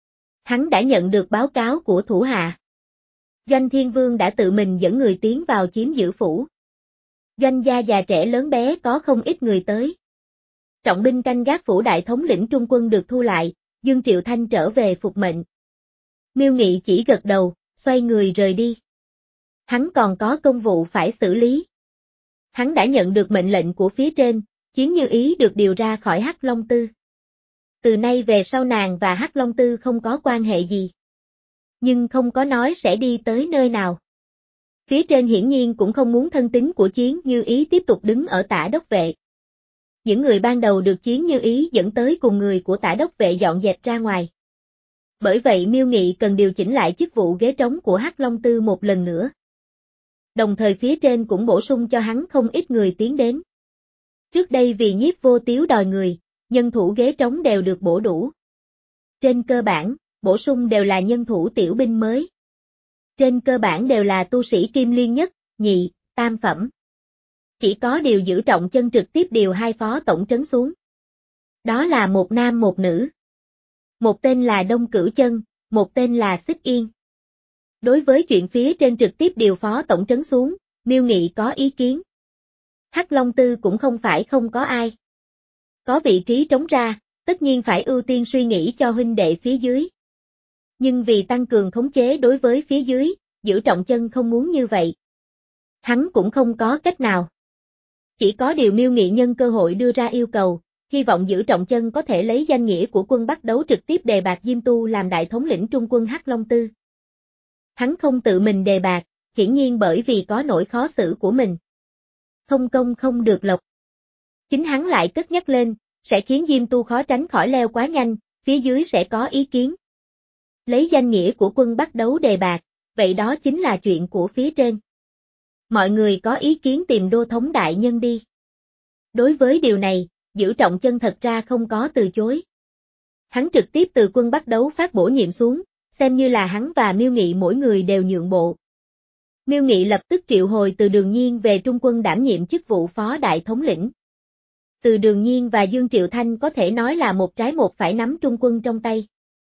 [SPEAKER 1] Hắn đã nhận được báo cáo của thủ hạ. Doanh Thiên Vương đã tự mình dẫn người tiến vào chiếm giữ phủ. Doanh gia già trẻ lớn bé có không ít người tới. Trọng binh canh gác phủ đại thống lĩnh trung quân được thu lại, Dương Triệu Thanh trở về phục mệnh. Miêu Nghị chỉ gật đầu, xoay người rời đi. Hắn còn có công vụ phải xử lý. Hắn đã nhận được mệnh lệnh của phía trên, Chiến Như Ý được điều ra khỏi Hắc Long Tư. Từ nay về sau nàng và Hắc Long Tư không có quan hệ gì. Nhưng không có nói sẽ đi tới nơi nào. Phía trên hiển nhiên cũng không muốn thân tín của Chiến Như Ý tiếp tục đứng ở Tả Đốc Vệ. Những người ban đầu được Chiến Như Ý dẫn tới cùng người của Tả Đốc Vệ dọn dẹp ra ngoài. Bởi vậy Miêu Nghị cần điều chỉnh lại chức vụ ghế trống của Hắc Long Tư một lần nữa. Đồng thời phía trên cũng bổ sung cho hắn không ít người tiến đến. Trước đây vì Nhiếp Vô Tiếu đòi người, nhân thủ ghế trống đều được bổ đủ. Trên cơ bản, bổ sung đều là nhân thủ tiểu binh mới. Trên cơ bản đều là tu sĩ kim liên nhất, nhị, tam phẩm. Chỉ có điều Giữ Trọng Chân trực tiếp điều hai phó tổng trấn xuống. Đó là một nam một nữ. Một tên là Đông Cửu Chân, một tên là Xích Yên. Đối với chuyện phía trên trực tiếp điều phó tổng trấn xuống, Miêu Nghị có ý kiến. Hắc Long Tư cũng không phải không có ai. Có vị trí trống ra, tất nhiên phải ưu tiên suy nghĩ cho huynh đệ phía dưới. Nhưng vì tăng cường khống chế đối với phía dưới, Giữ Trọng Chân không muốn như vậy. Hắn cũng không có cách nào. Chỉ có điều Miêu Nghị nhân cơ hội đưa ra yêu cầu, hy vọng Giữ Trọng Chân có thể lấy danh nghĩa của quân Bắc Đấu trực tiếp đề bạt Diêm Tu làm đại thống lĩnh trung quân Hắc Long Tư. Hắn không tự mình đề bạt, hiển nhiên bởi vì có nỗi khó xử của mình. Không công không được lộc. Chính hắn lại cất nhắc lên, sẽ khiến Diêm Tu khó tránh khỏi leo quá nhanh, phía dưới sẽ có ý kiến. Lấy danh nghĩa của quân Bắc Đấu đề bạt, vậy đó chính là chuyện của phía trên. Mọi người có ý kiến tìm đô thống đại nhân đi. Đối với điều này, Giữ Trọng Chân thật ra không có từ chối. Hắn trực tiếp từ quân Bắc Đấu phát bổ nhiệm xuống, xem như là hắn và Miêu Nghị mỗi người đều nhượng bộ. Miêu Nghị lập tức triệu hồi Từ Đường Nhiên về trung quân đảm nhiệm chức vụ phó đại thống lĩnh. Từ Đường Nhiên và Dương Triệu Thanh có thể nói là một trái một phải nắm trung quân trong tay.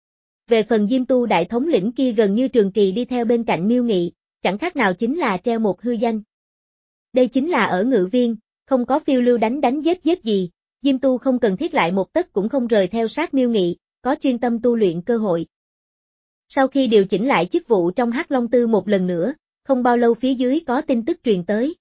[SPEAKER 1] Về phần Diêm Tu đại thống lĩnh kia gần như trường kỳ đi theo bên cạnh Miêu Nghị, chẳng khác nào chính là treo một hư danh. Đây chính là ở ngự viên, không có phiêu lưu đánh đánh giết giết gì, Diêm Tu không cần thiết lại một tấc cũng không rời theo sát Miêu Nghị, có chuyên tâm tu luyện cơ hội. Sau khi điều chỉnh lại chức vụ trong Hắc Long Tư một lần nữa, không bao lâu phía dưới có tin tức truyền tới.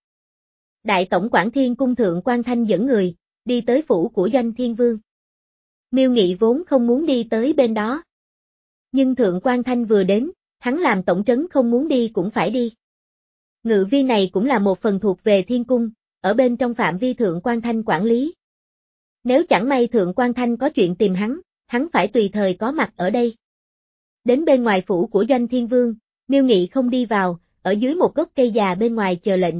[SPEAKER 1] Đại tổng quản Thiên Cung Thượng Quan Thanh dẫn người, đi tới phủ của Doanh Thiên Vương. Miêu Nghị vốn không muốn đi tới bên đó. Nhưng Thượng Quan Thanh vừa đến, hắn làm tổng trấn không muốn đi cũng phải đi. Ngự viên này cũng là một phần thuộc về Thiên Cung, ở bên trong phạm vi Thượng Quan Thanh quản lý. Nếu chẳng may Thượng Quan Thanh có chuyện tìm hắn, hắn phải tùy thời có mặt ở đây. Đến bên ngoài phủ của Doanh Thiên Vương, Miêu Nghị không đi vào, ở dưới một gốc cây già bên ngoài chờ lệnh.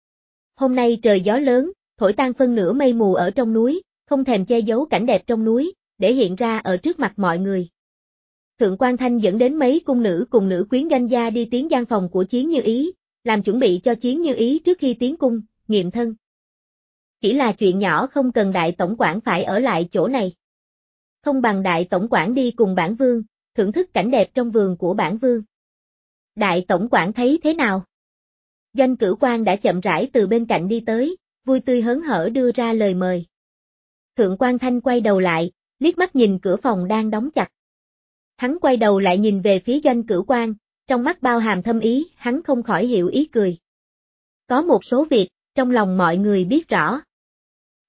[SPEAKER 1] Hôm nay trời gió lớn, thổi tan phân nửa mây mù ở trong núi, không thèm che giấu cảnh đẹp trong núi, để hiện ra ở trước mặt mọi người. Thượng Quan Thanh dẫn đến mấy cung nữ cùng nữ quyến Doanh gia đi tiến gian phòng của Chiến Như Ý, làm chuẩn bị cho Chiến Như Ý trước khi tiến cung, nghiệm thân. Chỉ là chuyện nhỏ không cần đại tổng quản phải ở lại chỗ này. Không bằng đại tổng quản đi cùng bản vương, thưởng thức cảnh đẹp trong vườn của bản vương. Đại tổng quản thấy thế nào? Doanh Cửu Quan đã chậm rãi từ bên cạnh đi tới, vui tươi hớn hở đưa ra lời mời. Thượng Quan Thanh quay đầu lại, liếc mắt nhìn cửa phòng đang đóng chặt. Hắn quay đầu lại nhìn về phía Doanh Cửu Quan, trong mắt bao hàm thâm ý, hắn không khỏi hiểu ý cười. Có một số việc, trong lòng mọi người biết rõ.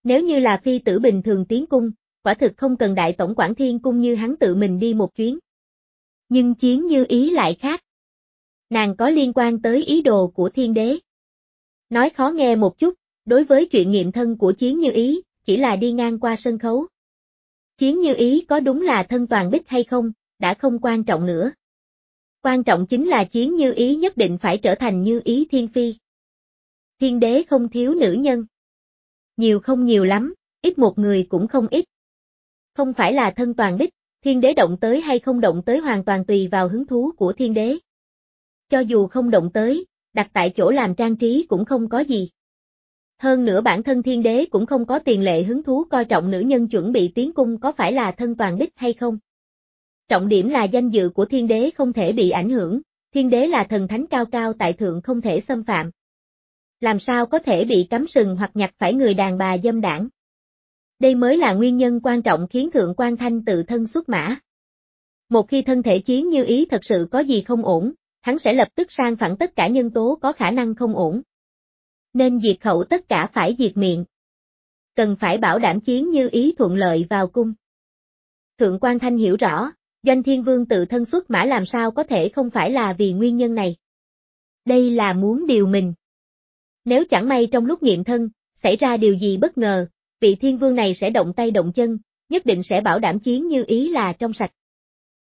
[SPEAKER 1] Nếu như là phi tử bình thường tiến cung, quả thực không cần đại tổng quản thiên cung như hắn tự mình đi một chuyến. Nhưng Chiến Như Ý lại khác. Nàng có liên quan tới ý đồ của thiên đế. Nói khó nghe một chút, đối với chuyện nghiệm thân của Chiến Như Ý, chỉ là đi ngang qua sân khấu. Chiến Như Ý có đúng là thân Toàn Bích hay không, đã không quan trọng nữa. Quan trọng chính là Chiến Như Ý nhất định phải trở thành Như Ý Thiên Phi. Thiên đế không thiếu nữ nhân. Nhiều không nhiều lắm, ít một người cũng không ít. Không phải là thân Toàn Bích, thiên đế động tới hay không động tới hoàn toàn tùy vào hứng thú của thiên đế. Cho dù không động tới, đặt tại chỗ làm trang trí cũng không có gì. Hơn nữa bản thân thiên đế cũng không có tiền lệ hứng thú coi trọng nữ nhân chuẩn bị tiến cung có phải là thân Toàn Bích hay không. Trọng điểm là danh dự của thiên đế không thể bị ảnh hưởng, thiên đế là thần thánh cao cao tại thượng không thể xâm phạm. Làm sao có thể bị cắm sừng hoặc nhặt phải người đàn bà dâm đảng. Đây mới là nguyên nhân quan trọng khiến Thượng Quan Thanh tự thân xuất mã. Một khi thân thể Chiến Như Ý thật sự có gì không ổn, hắn sẽ lập tức sang phẳng tất cả nhân tố có khả năng không ổn. Nên diệt khẩu tất cả phải diệt miệng. Cần phải bảo đảm Chiến Như Ý thuận lợi vào cung. Thượng Quan Thanh hiểu rõ, Doanh Thiên Vương tự thân xuất mã làm sao có thể không phải là vì nguyên nhân này. Đây là muốn điều mình. Nếu chẳng may trong lúc nghiệm thân, xảy ra điều gì bất ngờ, vị thiên vương này sẽ động tay động chân, nhất định sẽ bảo đảm Chiến Như Ý là trong sạch.